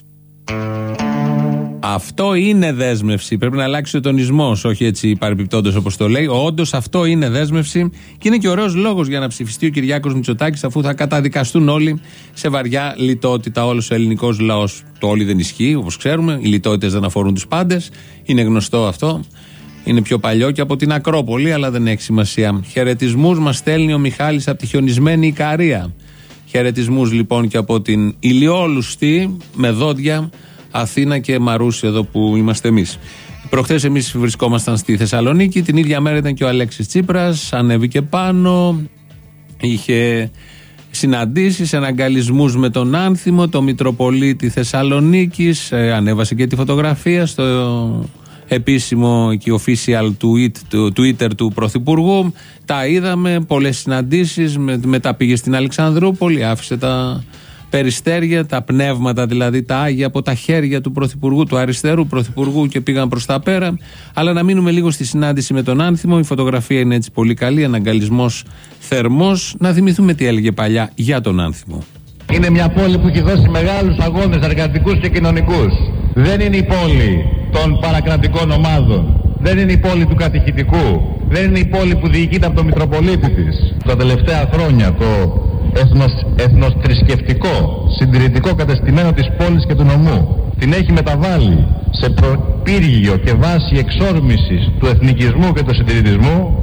Αυτό είναι δέσμευση. Πρέπει να αλλάξει ο τονισμός, όχι έτσι παρεμπιπτόντως όπως το λέει. Όντως αυτό είναι δέσμευση και είναι και ωραίος λόγος για να ψηφιστεί ο Κυριάκος Μητσοτάκης, αφού θα καταδικαστούν όλοι σε βαριά λιτότητα, όλος ο ελληνικός λαός. Το όλοι δεν ισχύει, όπως ξέρουμε. Οι λιτότητες δεν αφορούν τους πάντες. Είναι γνωστό αυτό. Είναι πιο παλιό και από την Ακρόπολη, αλλά δεν έχει σημασία. Χαιρετισμούς μας στέλνει ο Μιχάλης από τη χιονισμένη Ικαρία. Χαιρετισμούς λοιπόν και από την ηλιόλουστη με δόντια Αθήνα και Μαρούσι, εδώ που είμαστε εμείς. Προχθές εμείς βρισκόμασταν στη Θεσσαλονίκη, την ίδια μέρα ήταν και ο Αλέξης Τσίπρας, ανέβηκε πάνω, είχε συναντήσεις, εναγκαλισμούς με τον Άνθιμο, το Μητροπολίτη Θεσσαλονίκης, ε, ανέβασε και τη φωτογραφία στο επίσημο και official tweet, του Twitter του Πρωθυπουργού. Τα είδαμε, πολλές συναντήσεις, με, μετά πήγε στην Αλεξανδρούπολη, άφησε τα περιστέρια, τα πνεύματα δηλαδή, τα άγια από τα χέρια του Πρωθυπουργού, του αριστερού Πρωθυπουργού, και πήγαν προς τα πέρα. Αλλά να μείνουμε λίγο στη συνάντηση με τον Άνθιμο. Η φωτογραφία είναι έτσι πολύ καλή, αναγκαλισμός θερμός. Να θυμηθούμε τι έλεγε παλιά για τον Άνθιμο. Είναι μια πόλη που έχει δώσει μεγάλους αγώνες εργατικούς και κοινωνικούς. Δεν είναι η πόλη των παρακρατικών ομάδων. Δεν είναι η πόλη του κατηχητικού. Δεν είναι η πόλη που διοικείται από το Μητροπολίτη της. Τα τελευταία χρόνια το εθνος, εθνοθρησκευτικό, συντηρητικό κατεστημένο της πόλης και του νομού την έχει μεταβάλει σε προπύργιο και βάση εξόρμησης του εθνικισμού και του συντηρητισμού.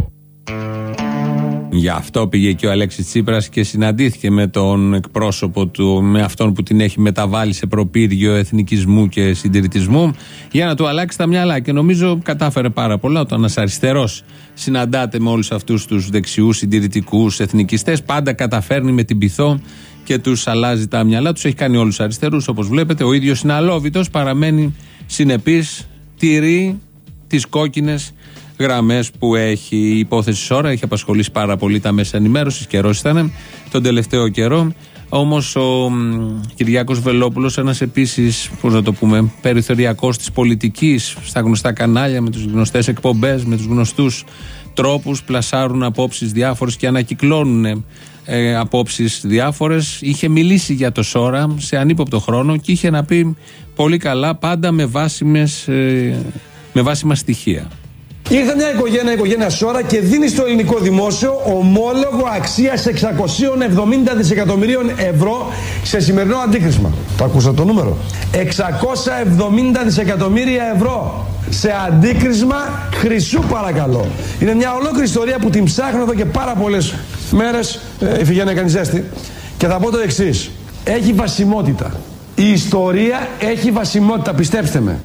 Γι' αυτό πήγε και ο Αλέξης Τσίπρας και συναντήθηκε με τον εκπρόσωπο του, με αυτόν που την έχει μεταβάλει σε προπύργιο εθνικισμού και συντηρητισμού, για να του αλλάξει τα μυαλά. Και νομίζω κατάφερε πάρα πολλά. Όταν ένας αριστερός συναντάται με όλους αυτούς τους δεξιούς, συντηρητικούς, εθνικιστές, πάντα καταφέρνει με την πειθό και τους αλλάζει τα μυαλά. Τους έχει κάνει όλους αριστερούς, όπως βλέπετε. Ο ίδιος είναι αλόβητος, παραμένει συνεπής, τηρεί τις κόκκινες γραμμές που έχει. Η υπόθεση Σόρα έχει απασχολήσει πάρα πολύ τα μέσα ενημέρωσης, καιρός ήταν τον τελευταίο καιρό. Όμως ο Κυριάκος Βελόπουλος, ένας επίσης, πώς να το πούμε, περιθωριακός της πολιτικής, στα γνωστά κανάλια, με τους γνωστές εκπομπές, με τους γνωστούς τρόπους, πλασάρουν απόψεις διάφορες και ανακυκλώνουν ε, απόψεις διάφορες. Είχε μιλήσει για το Σόρα σε ανύποπτο χρόνο και είχε να πει πολύ καλά, πάντα με, βάσιμες, ε, με βάσιμα στοιχεία. Ήρθε μια οικογένεια, η οικογένεια Σόρα, και δίνει στο ελληνικό δημόσιο ομόλογο αξίας εξακόσια εβδομήντα δισεκατομμυρίων ευρώ σε σημερινό αντίκρισμα. Το ακούσατε το νούμερο? εξακόσια εβδομήντα δισεκατομμύρια ευρώ σε αντίκρισμα χρυσού, παρακαλώ. Είναι μια ολόκληρη ιστορία που την ψάχνω εδώ και πάρα πολλές μέρες, ε, Ιφηγένεια Κανιζέστη, και θα πω το εξής. Έχει βασιμότητα. Η ιστορία έχει βασιμότητα, πιστέψτε με.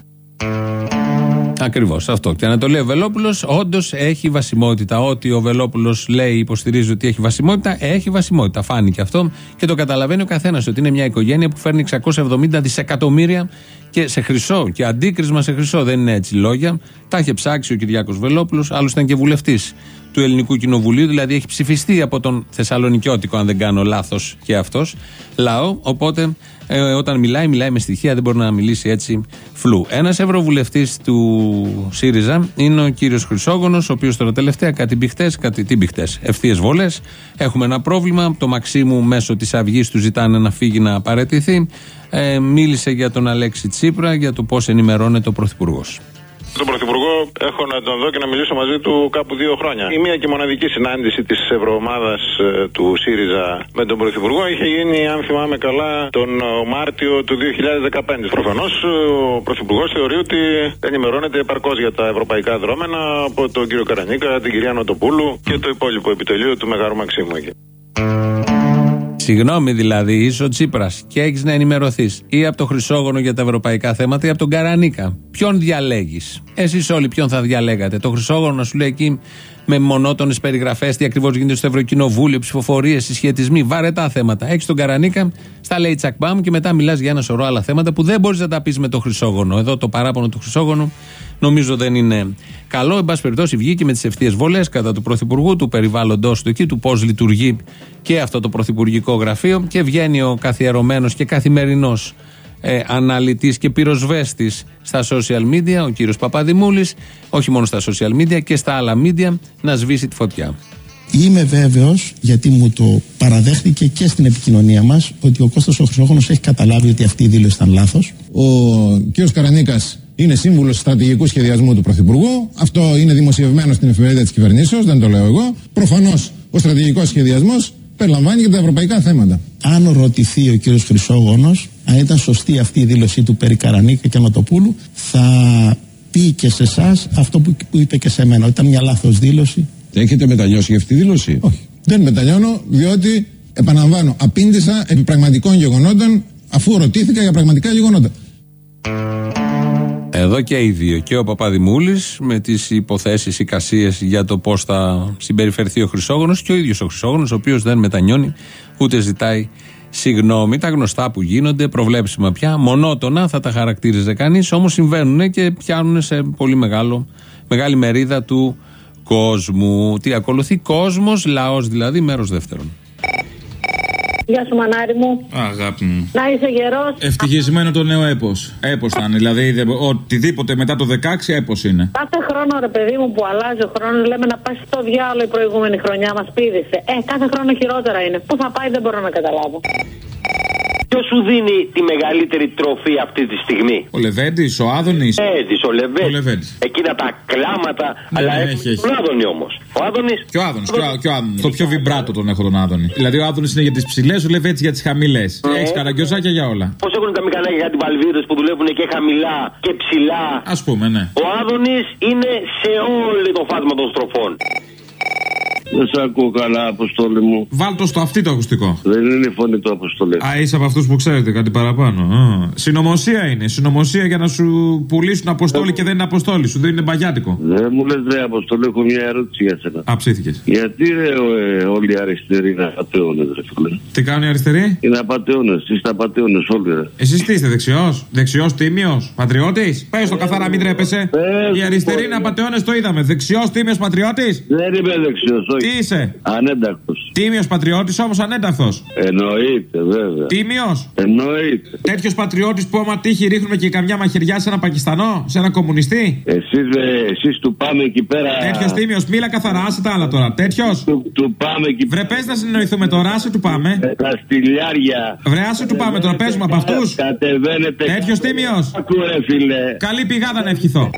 Ακριβώς αυτό. Και να το λέει ο Βελόπουλος, όντως έχει βασιμότητα. Ό,τι ο Βελόπουλος λέει, υποστηρίζει ότι έχει βασιμότητα, έχει βασιμότητα. Φάνηκε αυτό και το καταλαβαίνει ο καθένας ότι είναι μια οικογένεια που φέρνει εξακόσια εβδομήντα δισεκατομμύρια και σε χρυσό και αντίκρισμα σε χρυσό. Δεν είναι έτσι λόγια. Τα είχε ψάξει ο Κυριάκος Βελόπουλος, άλλωστε ήταν και βουλευτής του Ελληνικού Κοινοβουλίου, δηλαδή έχει ψηφιστεί από τον Θεσσαλονικιώτικο, αν δεν κάνω λάθος, και αυτός λαό. Οπότε ε, όταν μιλάει, μιλάει με στοιχεία, δεν μπορεί να μιλήσει έτσι φλού. Ένας ευρωβουλευτής του ΣΥΡΙΖΑ είναι ο κύριος Χρυσόγονος, ο οποίος τώρα τελευταία κάτι μπηχτές, κάτι τι μπηχτές, ευθείες βολές. Έχουμε ένα πρόβλημα. Το Μαξίμου μέσω της Αυγής του ζητάνε να φύγει, να παραιτηθεί. Ε, μίλησε για τον Αλέξη Τσίπρα, για το πώς ενημερώνεται ο Πρωθυπουργός. Τον Πρωθυπουργό έχω να τον δω και να μιλήσω μαζί του κάπου δύο χρόνια. Η μία και μοναδική συνάντηση της Ευρωομάδας του ΣΥΡΙΖΑ με τον Πρωθυπουργό είχε γίνει, αν θυμάμαι καλά, τον Μάρτιο του δύο χιλιάδες δεκαπέντε. Προφανώς ο Πρωθυπουργός θεωρεί ότι ενημερώνεται επαρκώς για τα ευρωπαϊκά δρόμενα από τον κύριο Καρανίκα, την κυρία Νοτοπούλου και το υπόλοιπο επιτελείο του Μεγάρου Μαξίμου εκεί. Συγγνώμη δηλαδή, είσαι ο Τσίπρας και έχεις να ενημερωθείς ή από το Χρυσόγονο για τα ευρωπαϊκά θέματα ή από τον Καρανίκα. Ποιον διαλέγεις? Εσείς όλοι ποιον θα διαλέγατε? Το Χρυσόγονο να σου λέει εκεί με μονότονες περιγραφές τι ακριβώς γίνεται στο Ευρωκοινοβούλιο, ψηφοφορίες, συσχετισμοί, βαρετά θέματα. Έχεις τον Καρανίκα, στα λέει τσακμπάμ και μετά μιλάς για ένα σωρό άλλα θέματα που δεν μπορείς να τα πεις με το Χρυσόγονο. Εδώ το παράπονο του Χρυσόγονου νομίζω δεν είναι καλό. Εν πάση περιπτώσει, βγήκε με τις ευθείες βολές κατά του Πρωθυπουργού, του περιβάλλοντος του εκεί, του πώς λειτουργεί και αυτό το πρωθυπουργικό γραφείο και βγαίνει ο καθιερωμένος και καθημερινός ε, αναλυτής και πυροσβέστης στα social media, ο κύριος Παπαδημούλης, όχι μόνο στα social media και στα άλλα media, να σβήσει τη φωτιά. Είμαι βέβαιος, γιατί μου το παραδέχτηκε και στην επικοινωνία μας, ότι ο Κώστας ο Χρυσόγονος έχει καταλάβει ότι αυτή η δήλωση ήταν λάθος. Ο κ. Καρανίκας είναι σύμβουλος στρατηγικού σχεδιασμού του Πρωθυπουργού. Αυτό είναι δημοσιευμένο στην εφημερίδα της κυβερνήσεως, δεν το λέω εγώ. Προφανώς ο στρατηγικός σχεδιασμός περιλαμβάνει και τα ευρωπαϊκά θέματα. Αν ρωτηθεί ο κ. Χρυσόγονος, αν ήταν σωστή αυτή η δήλωσή του περί Καρανίκα και Νοτοπούλου, θα πει και σε εσάς αυτό που είπε και σε μένα, ότι ήταν μια λάθος δήλωση. Έχετε μετανιώσει για αυτή τη δήλωση? Όχι. Δεν μετανιώνω, διότι, επαναλαμβάνω, απήντησα επί πραγματικών γεγονότων, αφού ρωτήθηκα για πραγματικά γεγονότα. Εδώ και οι δύο, και ο Παπαδημούλης με τις υποθέσεις εικασίες για το πώς θα συμπεριφερθεί ο Χρυσόγονος και ο ίδιος ο Χρυσόγονος, ο οποίος δεν μετανιώνει ούτε ζητάει συγγνώμη. Τα γνωστά που γίνονται, προβλέψιμα πια, μονότονα θα τα χαρακτήριζε κανείς, όμως συμβαίνουν και πιάνουν σε πολύ μεγάλο, μεγάλη μερίδα του κόσμου. Τι ακολουθεί? Κόσμος, λαός δηλαδή, μέρος δεύτερον. Γεια σου, μανάρι μου. Αγάπη μου. Να είσαι γερός. Ευτυχισμένο το νέο έπος. Έπος θα είναι. Δηλαδή, δε, οτιδήποτε μετά το δεκαέξι έπος είναι. Κάθε χρόνο, ρε παιδί μου, που αλλάζει ο χρόνος, λέμε να πάει στο διάλογο η προηγούμενη χρονιά, μας πήδησε. Ε, κάθε χρόνο χειρότερα είναι. Πού θα πάει, δεν μπορώ να καταλάβω. Ποιος σου δίνει τη μεγαλύτερη τροφή αυτή τη στιγμή? Ο Λεβέντης, ο Άδωνης. Λεβέντης, ο Λεβέντης. Ο Λεβέντης. Εκείνα τα κλάματα. Ναι, αλλά ναι, έχει, έχει. Τον Άδωνη όμως. Ο Άδωνης. Και ο Άδωνης. Και ο Άδωνης. Το πιο βιμπράτο τον έχω τον Άδωνη. Δηλαδή ο Άδωνης είναι για τις ψηλές, ο Λεβέντης για τις χαμηλές. Ναι. Έχεις καραγκιόζάκια για όλα. Πώς έχουν τα μηχανάκια για την Παλβίδες που δουλεύουν και χαμηλά και ψηλά? Ας πούμε, ναι. Ο Άδωνης είναι σε όλο το φάσμα των στροφών. Δεν σ' ακούω καλά, Αποστόλη μου. Βάλτο στο αυτή το ακουστικό. Δεν είναι η φωνή του Αποστόλη. Α, είσαι από αυτούς που ξέρετε κάτι παραπάνω. Α. Συνωμοσία είναι. Συνωμοσία για να σου πουλήσουν Αποστόλη και δεν είναι Αποστόλη. Σου δεν είναι μπαγιάτικο. Δεν μου λες, ρε Αποστόλη, έχω μια ερώτηση για σένα. Α, ψήθηκες. Γιατί ρε, ε, όλοι οι αριστεροί είναι απατεώνες, ρε φίλε? Τι κάνουν οι αριστεροί? Είναι απατεώνες. Είστε απατεώνες όλοι, ρε. Εσείς τι είστε, δεξιός? Δεξιός, τίμιος, πατριώτης? Πες το καθαρά, μην τρέπεσαι. Οι αριστεροί είναι απατεώνες, το είδαμε. Δεξιός, τίμιος, πατριώτης? Δεν είμαι δεξιός. Τι είσαι? Ανένταχτος. Τίμιος πατριώτης, όμως ανένταχτος. Εννοείται, βέβαια. Τίμιος. Εννοείται. Τέτοιος πατριώτης που άμα τύχει ρίχνουμε και καμιά μαχαιριά σε ένα Πακιστανό, σε ένα κομμουνιστή. Εσείς, εσείς του πάμε εκεί πέρα. Τέτοιος τίμιος, μίλα καθαρά, άσε τα άλλα τώρα. Τέτοιος. Του, του πάμε εκεί πέρα. Βρε, πες να συνεννοηθούμε τώρα, άσε του πάμε. Ε, τα στυλιάρια. Βρε, άσε του πάμε τώρα, παίζουμε από αυτούς. Κατεβαίνετε. Τέτοιος τίμιος. Ακούρε, φίλε. Καλή πηγάδα να ευχηθώ.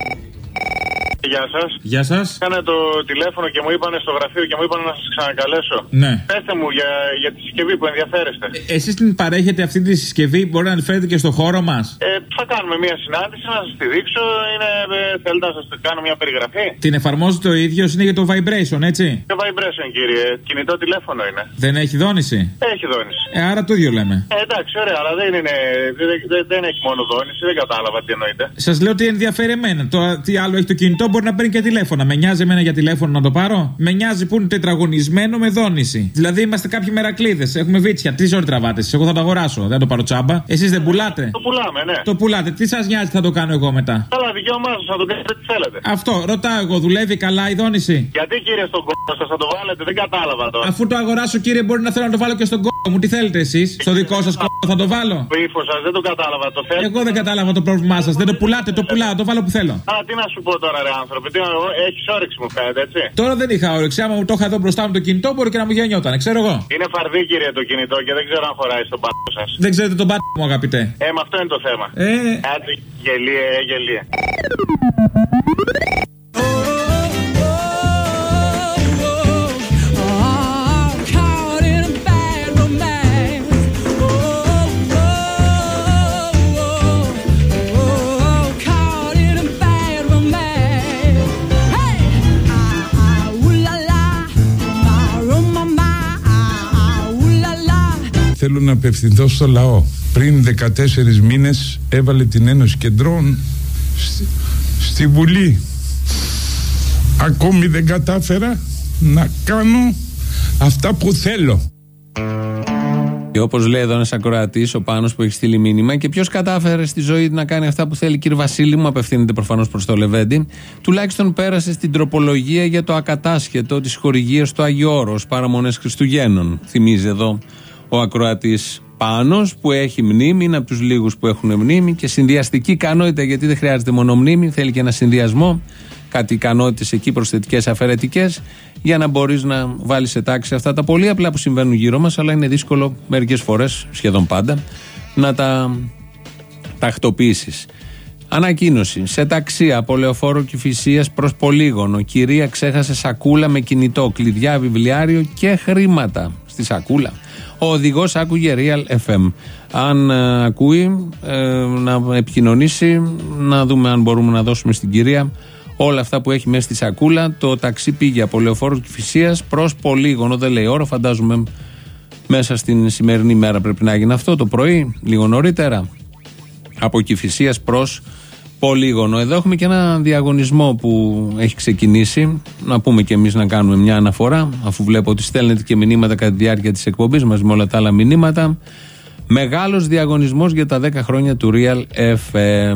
Γεια σας. Γεια σας. Κάνε το τηλέφωνο και μου είπανε στο γραφείο και μου είπανε να σας ξανακαλέσω. Ναι. Πέστε μου για, για τη συσκευή που ενδιαφέρεστε. Ε, εσείς την παρέχετε αυτή τη συσκευή, μπορεί να φέρετε και στο χώρο μας? Ε, θα κάνουμε μια συνάντηση, να σας τη δείξω. Είναι, ε, θέλετε να σας κάνω μια περιγραφή? Την εφαρμόζετε ο ίδιος, είναι για το vibration, έτσι? Το vibration, κύριε. Κινητό τηλέφωνο είναι. Δεν έχει δόνηση? Έχει δόνηση. Ε, άρα το ίδιο λέμε. Ε, εντάξει, ωραία, αλλά δεν, είναι, δεν, δεν, δεν έχει μόνο δόνηση, δεν κατάλαβα τι εννοείται. Σας λέω ότι ενδιαφέρει εμένα. Το τι άλλο έχει το κινητό, μπορεί να παίρνει και τηλέφωνα. Με νοιάζει εμένα για τηλέφωνο να το πάρω? Με νοιάζει που είναι τετραγωνισμένο με δόνηση. Δηλαδή είμαστε κάποιοι μερακλείδες. Έχουμε βίτσια. Τι ζόρι τραβάτε εσείς? Εγώ θα το αγοράσω. Δεν το πάρω τσάμπα. Εσείς δεν πουλάτε? Το πουλάμε, ναι. Το πουλάτε. Τι σας νοιάζει, θα το κάνω εγώ μετά? Καλά, δικαίωμά σας, θα το κάνετε τι θέλετε. Αυτό, ρωτάω εγώ, δουλεύει καλά η δόνηση? Γιατί, κύριε, στον κόμμα σας θα το βάλετε? Δεν κατάλαβα τώρα. Αφού το αγοράσω, κύριε, μπορεί να θέλω να το βάλω και στον κόμμα μου. Τι θέλετε εσείς? Στο δικό σας κόμμα θα το βάλω? Το ύφο σας δεν το κατάλαβα. Το θέλω. Εγώ δεν κατάλαβα το πρόβλημά σας. Δεν το πουλάτε, το πουλάω, το βάλω που θέλω. Α, τι να σου πω τώρα, ρε άνθρωποι. Έχεις όρεξη, μου φαίνεται, έτσι? Τώρα δεν είχα όρεξη. Άμα μου το είχα εδώ μπροστά μου το κινητό, μπορεί και να μου γεννιόταν, ξέρω εγώ. Είναι φαρδί, κύριε, το κινητό και δεν ξέρω αν χωράει στον πάτο σας. Δεν ξέρετε τον πάτο μου, αγαπητέ. Ε, με αυτό είναι το θέμα. Ε. Άντε, γελίε, γελίε. θέλω να απευθυνθώ στο λαό. Πριν δεκατέσσερις μήνες έβαλε την Ένωση Κεντρών στη, στη Βουλή. Ακόμη δεν κατάφερα να κάνω αυτά που θέλω. Και όπως λέει εδώ ένας ακροατής, ο Πάνος που έχει στείλει μήνυμα, και ποιος κατάφερε στη ζωή να κάνει αυτά που θέλει, κύριε Βασίλη μου, απευθύνεται προφανώς προς το Λεβέντη, τουλάχιστον πέρασε στην τροπολογία για το ακατάσχετο της χορηγίας του Άγιου Όρος, παραμονές Χριστουγέννων. Θυμίζει εδώ ο ακροατής Πάνος, που έχει μνήμη, είναι από τους λίγους που έχουν μνήμη και συνδυαστική ικανότητα, γιατί δεν χρειάζεται μόνο μνήμη, θέλει και ένα συνδυασμό, κάτι ικανότητες εκεί, προσθετικές, αφαιρετικές, για να μπορείς να βάλεις σε τάξη αυτά τα πολύ απλά που συμβαίνουν γύρω μας, αλλά είναι δύσκολο μερικές φορές, σχεδόν πάντα, να τα τακτοποιήσεις. Ανακοίνωση. Σε ταξί από Λεωφόρο Κηφισίας προς Πολύγωνο. Κυρία ξέχασε σακούλα με κινητό, κλειδιά, βιβλιάριο και χρήματα στη σακούλα. Ο οδηγός άκουγε Real εφ εμ. Αν ε, ακούει, ε, να επικοινωνήσει, να δούμε αν μπορούμε να δώσουμε στην κυρία όλα αυτά που έχει μέσα στη σακούλα. Το ταξί πήγε από Λεωφόρο Κηφισίας προς Πολύγωνο. Δεν λέει ώρα, φαντάζομαι μέσα στην σημερινή μέρα πρέπει να γίνει αυτό, το πρωί, λίγο νωρίτερα. Από Κηφισίας προς Πολύγωνο. Εδώ έχουμε και ένα διαγωνισμό που έχει ξεκινήσει. Να πούμε και εμείς να κάνουμε μια αναφορά, αφού βλέπω ότι στέλνετε και μηνύματα κατά τη διάρκεια της εκπομπής μας με όλα τα άλλα μηνύματα. Μεγάλος διαγωνισμός για τα δέκα χρόνια του Real εφ εμ.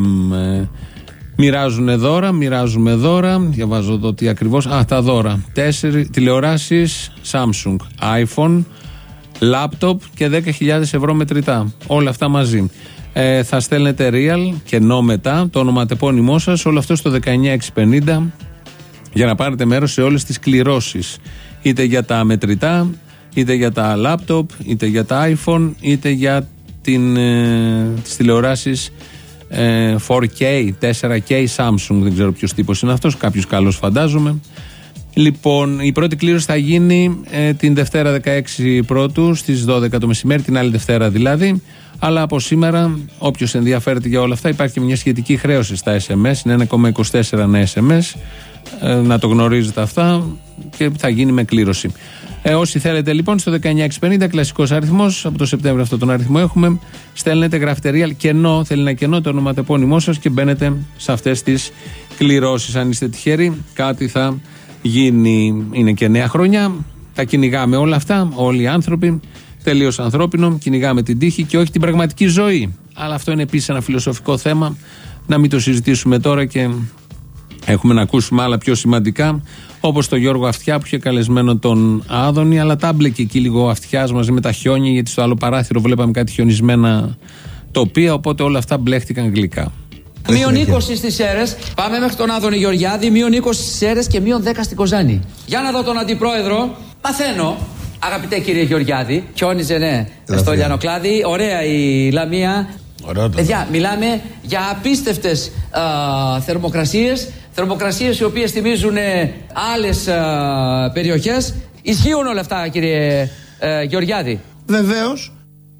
Μοιράζουν δώρα, μοιράζουμε δώρα. Διαβάζω εδώ τι ακριβώς. Α, τα δώρα. Τέσσερις τηλεοράσεις Samsung, iPhone, laptop και δέκα χιλιάδες ευρώ μετρητά. Όλα αυτά μαζί. Ε, θα στέλνετε Real και ενώ μετά το ονοματεπώνυμό σας, όλο αυτό στο δεκαεννιά εξακόσια πενήντα, για να πάρετε μέρος σε όλες τις κληρώσεις. Είτε για τα μετρητά, είτε για τα laptop, είτε για τα iPhone, είτε για την, ε, τις τηλεοράσεις ε, φορ κέι, τέσσερα κέι Samsung. Δεν ξέρω ποιος τύπος είναι αυτός, κάποιος καλός φαντάζομαι. Λοιπόν, η πρώτη κλήρωση θα γίνει ε, την Δευτέρα δεκαέξι Πρώτου στις δώδεκα το μεσημέρι, την άλλη Δευτέρα δηλαδή. Αλλά από σήμερα, όποιος ενδιαφέρεται για όλα αυτά, υπάρχει και μια σχετική χρέωση στα ες εμ ες. Είναι ένα κόμμα είκοσι τέσσερα ένα ες εμ ες. Ε, να το γνωρίζετε αυτά και θα γίνει με κλήρωση. Ε, όσοι θέλετε λοιπόν, στο δεκαεννιά εξακόσια πενήντα, κλασικός αριθμός, από το Σεπτέμβριο αυτόν τον αριθμό έχουμε. Στέλνετε, γράφετε Real κενό, θέλει ένα κενό, το ονοματεπώνυμό σας και μπαίνετε σε αυτές τις κληρώσεις. Αν είστε τυχεροί, κάτι θα γίνει. Είναι και νέα χρονιά. Τα κυνηγάμε όλα αυτά, όλοι οι άνθρωποι. Τελείως ανθρώπινο, κυνηγάμε την τύχη και όχι την πραγματική ζωή. Αλλά αυτό είναι επίσης ένα φιλοσοφικό θέμα. Να μην το συζητήσουμε τώρα και έχουμε να ακούσουμε άλλα πιο σημαντικά. Όπως το Γιώργο Αυτιά που είχε καλεσμένο τον Άδωνη, αλλά τα μπλεκε εκεί λίγο ο Αυτιάς μαζί με τα χιόνια, γιατί στο άλλο παράθυρο βλέπαμε κάτι χιονισμένα τοπία. Οπότε όλα αυτά μπλέχτηκαν γλυκά. Μείον είκοσι στις Σέρρες, πάμε μέχρι τον Άδωνη Γεωργιάδη, μείον είκοσι στις Σέρρες και μείον δέκα στην Κοζάνη. Για να δω τον αντιπρόεδρο, παθαίνω. Αγαπητέ κύριε Γεωργιάδη, χιόνιζε ναι, στο Λιανοκλάδι, ωραία η Λαμία. Παιδιά, μιλάμε για απίστευτες α, θερμοκρασίες, θερμοκρασίες οι οποίες θυμίζουν ε, άλλες α, περιοχές. Ισχύουν όλα αυτά κύριε ε, Γεωργιάδη? Βεβαίως.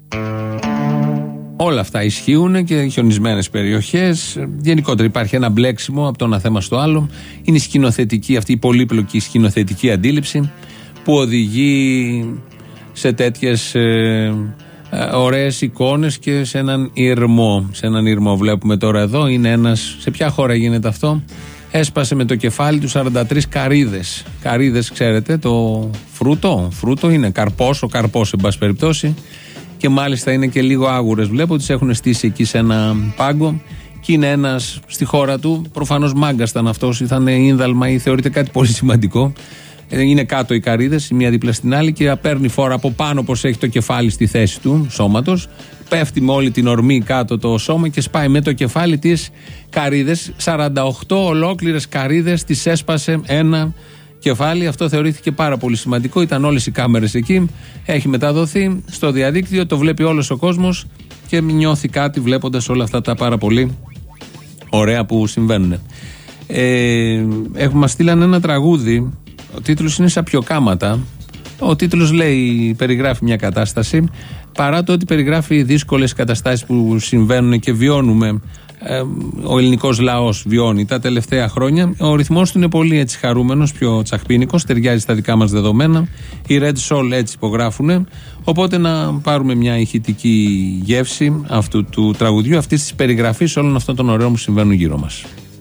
Όλα αυτά ισχύουν και χιονισμένες περιοχές. Γενικότερα υπάρχει ένα μπλέξιμο από το ένα θέμα στο άλλο. Είναι η σκηνοθετική, αυτή η πολύπλοκη σκηνοθετική αντίληψη που οδηγεί σε τέτοιες ε, ε, ωραίες εικόνες και σε έναν ήρμο. Σε έναν ήρμο βλέπουμε τώρα εδώ. Είναι ένας, σε ποια χώρα γίνεται αυτό? Έσπασε με το κεφάλι του σαράντα τρεις καρύδες. Καρύδες, ξέρετε, το φρούτο. Φρούτο είναι καρπός, ο καρπός εν πάση περιπτώσει. Και μάλιστα είναι και λίγο άγουρες. Βλέπω τις έχουν στήσει εκεί σε ένα πάγκο. Και είναι ένας στη χώρα του, προφανώς μάγκας ήταν αυτός, ήταν ίνδαλμα ή θεωρείται κάτι πολύ σημαντικό. Είναι κάτω οι καρύδες, η μία δίπλα στην άλλη και παίρνει φόρα από πάνω, πως έχει το κεφάλι στη θέση του σώματος. Πέφτει με όλη την ορμή κάτω το σώμα και σπάει με το κεφάλι τις καρύδες. σαράντα οκτώ ολόκληρες καρύδες τις έσπασε ένα κεφάλι. Αυτό θεωρήθηκε πάρα πολύ σημαντικό. Ήταν όλες οι κάμερες εκεί. Έχει μεταδοθεί στο διαδίκτυο, το βλέπει όλος ο κόσμος και νιώθει κάτι βλέποντας όλα αυτά τα πάρα πολύ ωραία που συμβαίνουν. Ε, έχουμε στείλαν ένα τραγούδι. Ο τίτλος είναι «Σαπιοκάματα». Ο τίτλος λέει, περιγράφει μια κατάσταση. Παρά το ότι περιγράφει δύσκολες καταστάσεις που συμβαίνουν και βιώνουμε ε, ο ελληνικός λαός βιώνει τα τελευταία χρόνια. Ο ρυθμός του είναι πολύ έτσι χαρούμενος, πιο τσαχπίνικος, ταιριάζει στα δικά μας δεδομένα. Οι Red Soul έτσι υπογράφουν. Οπότε να πάρουμε μια ηχητική γεύση αυτού του τραγουδιού, αυτής της περιγραφής όλων αυτών των ωραίων που συμβαίνουν γύρω μας.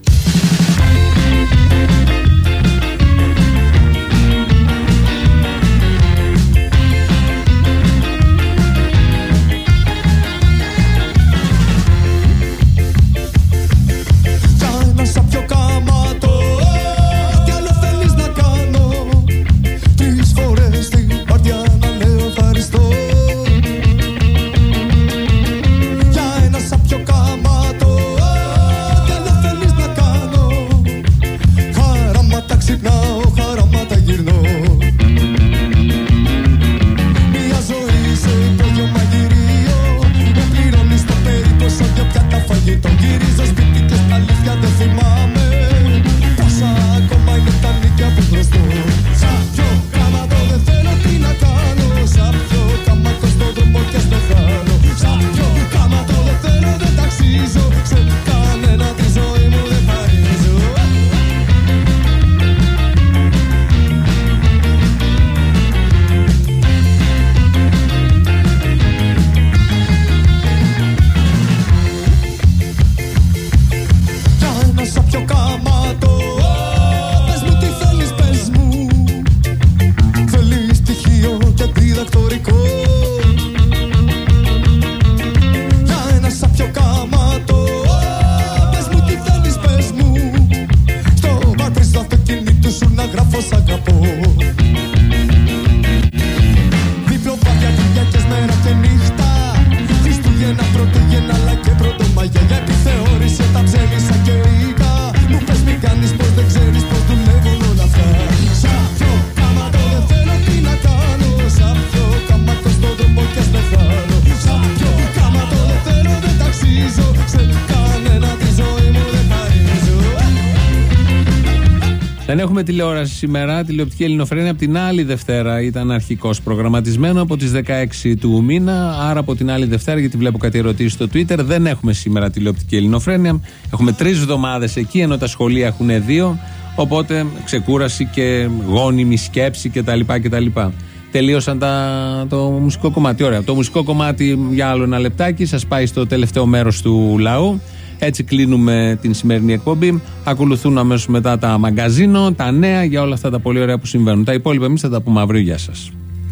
Δεν έχουμε τηλεόραση σήμερα, τηλεοπτική Ελληνοφρένεια από την άλλη Δευτέρα ήταν αρχικώς προγραμματισμένο από τις δεκαέξι του μήνα, άρα από την άλλη Δευτέρα, γιατί βλέπω κάτι ερωτήσεις στο Twitter, δεν έχουμε σήμερα τηλεοπτική Ελληνοφρένεια. Έχουμε τρεις εβδομάδες εκεί, ενώ τα σχολεία έχουν δύο, οπότε ξεκούραση και γόνιμη σκέψη κτλ. κτλ. Τελείωσαν τα, το μουσικό κομμάτι. Ωραία. Το μουσικό κομμάτι για άλλο ένα λεπτάκι σας πάει στο τελευταίο μέρος του λαού. Έτσι κλείνουμε την σημερινή εκπομπή. Ακολουθούν αμέσως μετά τα μαγκαζίνο, τα νέα για όλα αυτά τα πολύ ωραία που συμβαίνουν. Τα υπόλοιπα εμείς θα τα πούμε αύριο. Γεια σας.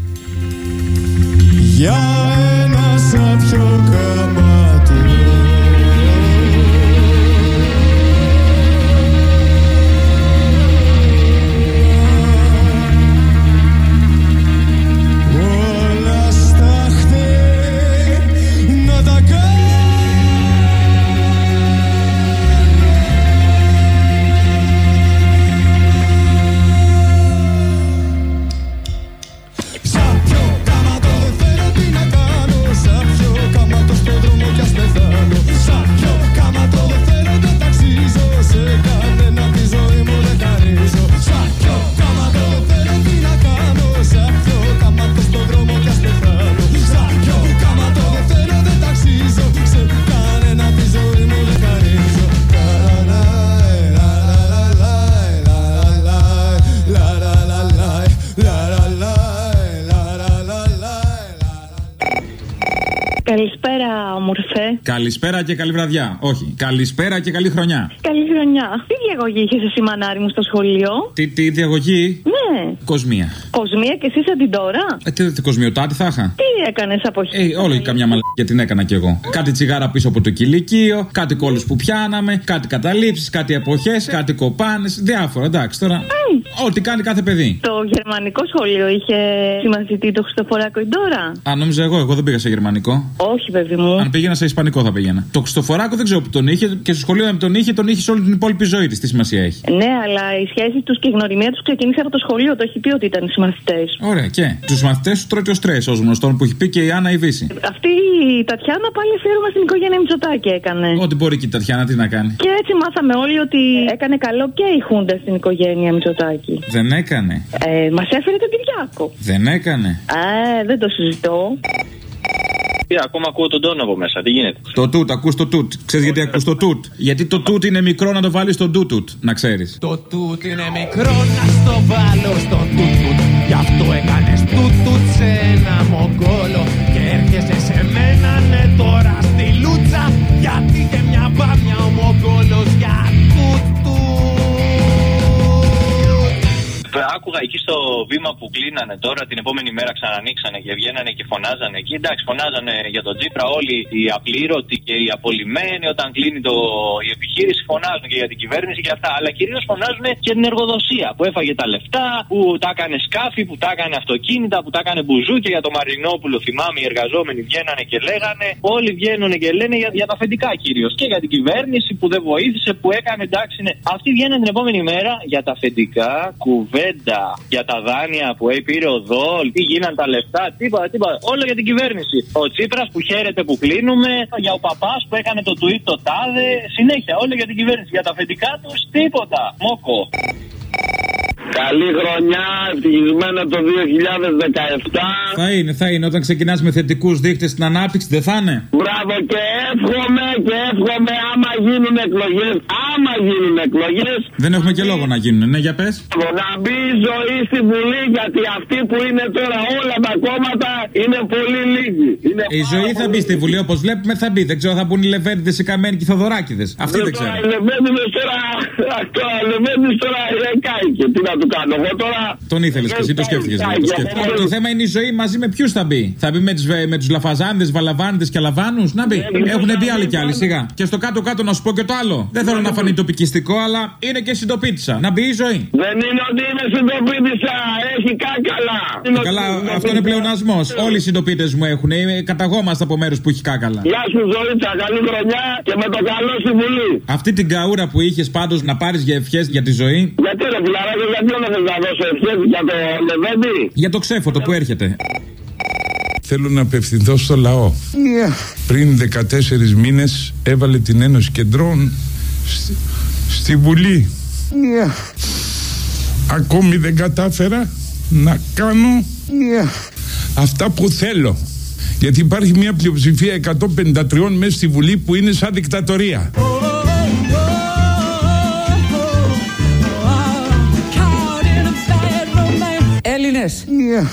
Για ένα σάπιο καμάτι. Όλα στα χτέ να τα κάνω. Καλησπέρα, όμορφε. Καλησπέρα και καλή βραδιά. Όχι, καλησπέρα και καλή χρονιά. Καλή χρονιά. Τι διαγωγή είχες εσύ, μανάρι μου, στο σχολείο? Τι, τι διαγωγή? Ναι. Κοσμία. Κοσμία και εσύ σαν την τώρα? Ε, τι, τι κοσμιωτάτη θα είχα. Τι έκανες από εκεί? Ε, όλο και καμιά μαλακία την έκανα κι εγώ. Κάτι τσιγάρα πίσω από το κηλικείο, κάτι κόλλους που πιάναμε, κάτι καταλήψεις, κάτι εποχές, κάτι κοπάνες, διάφορα. Εντάξει τώρα. Mm. Ό,τι κάνει κάθε παιδί. Το γερμανικό σχολείο είχε συμμαθητή το Χριστοφοράκο η Ντόρα? Α, νόμιζα εγώ, εγώ δεν πήγα σε γερμανικό. Όχι, παιδί μου. Αν πήγαινα σε ισπανικό θα πήγαινα. Το Χριστοφοράκο δεν ξέρω που τον είχε και στο σχολείο να τον είχε, τον είχε σε όλη την υπόλοιπη ζωή της. Τι σημασία έχει? Ναι, αλλά η σχέση τους και η γνωριμία τους ξεκίνησε από το σχολείο. Το έχει πει ότι ήταν συμμαθητές. Ωραία, και τους μαθητές του τρώει και ο στρες, ως γνωστόν, που έχει πει και η Άννα η Βύση. Αυτή η Τατιάνα πάλι αφιέρωμα στην οικογένεια Μητσοτάκη έκανε. Ό,τι μπορεί και η Τατιάνα, τι να κάνει. Και έτσι μάθαμε όλοι ότι έκανε καλό και η Χούντα στην οικογένεια Μητσοτάκη. Δεν έκανε. Ε, μας έφερε τον Κυριάκο. Δεν έκανε. Ε, δεν το συζητώ. Τι, ακόμα ακούω τον τόνο από μέσα, τι γίνεται. Το τούτ, ακούς το τούτ. Ξέρεις γιατί ακούς το τούτ? Γιατί το τούτ είναι μικρό να το βάλεις στον τούτουτ, να ξέρεις. Το τούτ είναι μικρό να στο βάλω στον τούτουτ. Γι' αυτό έκανες τούτουτ σε ένα μογκόλο. Και έρχεσαι σε μένα, ναι, τώρα στη λούτσα. Γιατί είχε μια μπάμια ο μογκόλος για τούτουτ. Άκουγα εκεί στο βήμα που κλείνανε τώρα, την επόμενη μέρα ξανανοίξανε και βγαίνανε και φωνάζανε εκεί. Εντάξει, φωνάζανε για τον Τσίπρα όλοι οι απλήρωτοι και οι απολυμμένοι. Όταν κλείνει το, η επιχείρηση, φωνάζουν και για την κυβέρνηση και αυτά. Αλλά κυρίως φωνάζουν και την εργοδοσία που έφαγε τα λεφτά, που τα έκανε σκάφη, που τα έκανε αυτοκίνητα, που τα έκανε μπουζούκια. Για τον Μαρινόπουλο, θυμάμαι, οι εργαζόμενοι βγαίνανε και λέγανε. Όλοι βγαίνουν και λένε για, για τα αφεντικά κυρίως. Και για την κυβέρνηση που δεν βοήθησε, που έκανε εντάξει. Ναι. Αυτοί βγαίνουν την επόμενη μέρα για τα αφεντικά, κουβέντα. Για τα δάνεια που πήρε ο Δόλ, τι γίναν τα λεφτά, τίποτα, τίποτα. Όλο για την κυβέρνηση. Ο Τσίπρας που χαίρεται που κλείνουμε, για ο παπάς που έκανε το tweet το τάδε. Συνέχεια, όλο για την κυβέρνηση. Για τα αφεντικά τους, τίποτα. Μόκο. Καλή χρονιά, ευτυχισμένο το δύο χιλιάδες δεκαεπτά. Θα είναι, θα είναι. Όταν ξεκινάς με θετικούς δείκτες στην ανάπτυξη, δεν θα είναι. Μπράβο, και εύχομαι και εύχομαι άμα γίνουν εκλογές. Άμα γίνουν εκλογές. Δεν έχουμε και λόγο να γίνουν, ναι, για πες. Να μπει η ζωή στη Βουλή, γιατί αυτοί που είναι τώρα όλα τα κόμματα είναι πολύ λίγοι. Είναι η ζωή θα μπει στη Βουλή, όπως βλέπουμε θα μπει. Δεν ξέρω, θα μπουν οι Λεβέντιδες, οι Καμένοι και οι Θοδωράκηδες. Αυτοί δεν ξέρω. Οι Λεβέντιδες τώρα. Αυτό, οι Λεβέντιδες τώρα κάηκε. Τι να του κάνω εγώ τώρα. Τον ήθελες και εσύ, το σκέφτηκες. Το θέμα είναι η ζωή μαζί με ποιους θα μπει. Θα μπει με τους Λαφαζάνδες, Βαλαβάνδες και Αλαβάνους. Να μπει. Έχουν μπει άλλοι κι άλλοι, σιγά. Και στο κάτω-κάτω να σου πω και το άλλο. Δεν θέλω να φανεί τοπικιστικό, αλλά είναι και συντοπίτησα. Να μπει η ζωή. Δεν είναι ότι είναι συντοπίτησα. Έχει κάκαλα. Καλά, αυτό είναι πλεονασμός. Όλοι οι συντοπίτες μου έχουν. Καταγόμαστε από μέρους που έχει κάκαλα. Γεια σου, Ζωήτσα. Καλή χρονιά και με το καλό στη Βουλή. Αυτή την καούρα που είχες πάντως να πάρεις για ευχές για τη ζωή. Γιατί ρε φιλαράκο, γιατί δεν θες να δώσω ευχές για το Λεβέντη? Για το ξέφωτο που έρχεται. Θέλω να απευθυνθώ στο λαό. Yeah. Πριν δεκατέσσερις μήνες έβαλε την Ένωση Κεντρών στη, στη Βουλή. Yeah. Ακόμη δεν κατάφερα να κάνω yeah. αυτά που θέλω. Γιατί υπάρχει μια πλειοψηφία εκατόν πενήντα τρία μέσα στη Βουλή που είναι σαν δικτατορία. Έλληνες. Yeah.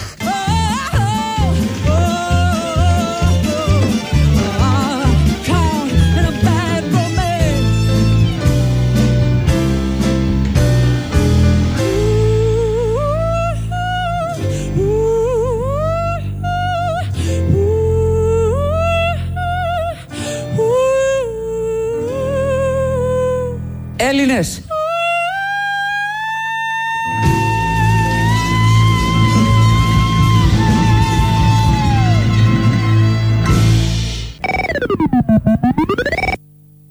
Έλληνες.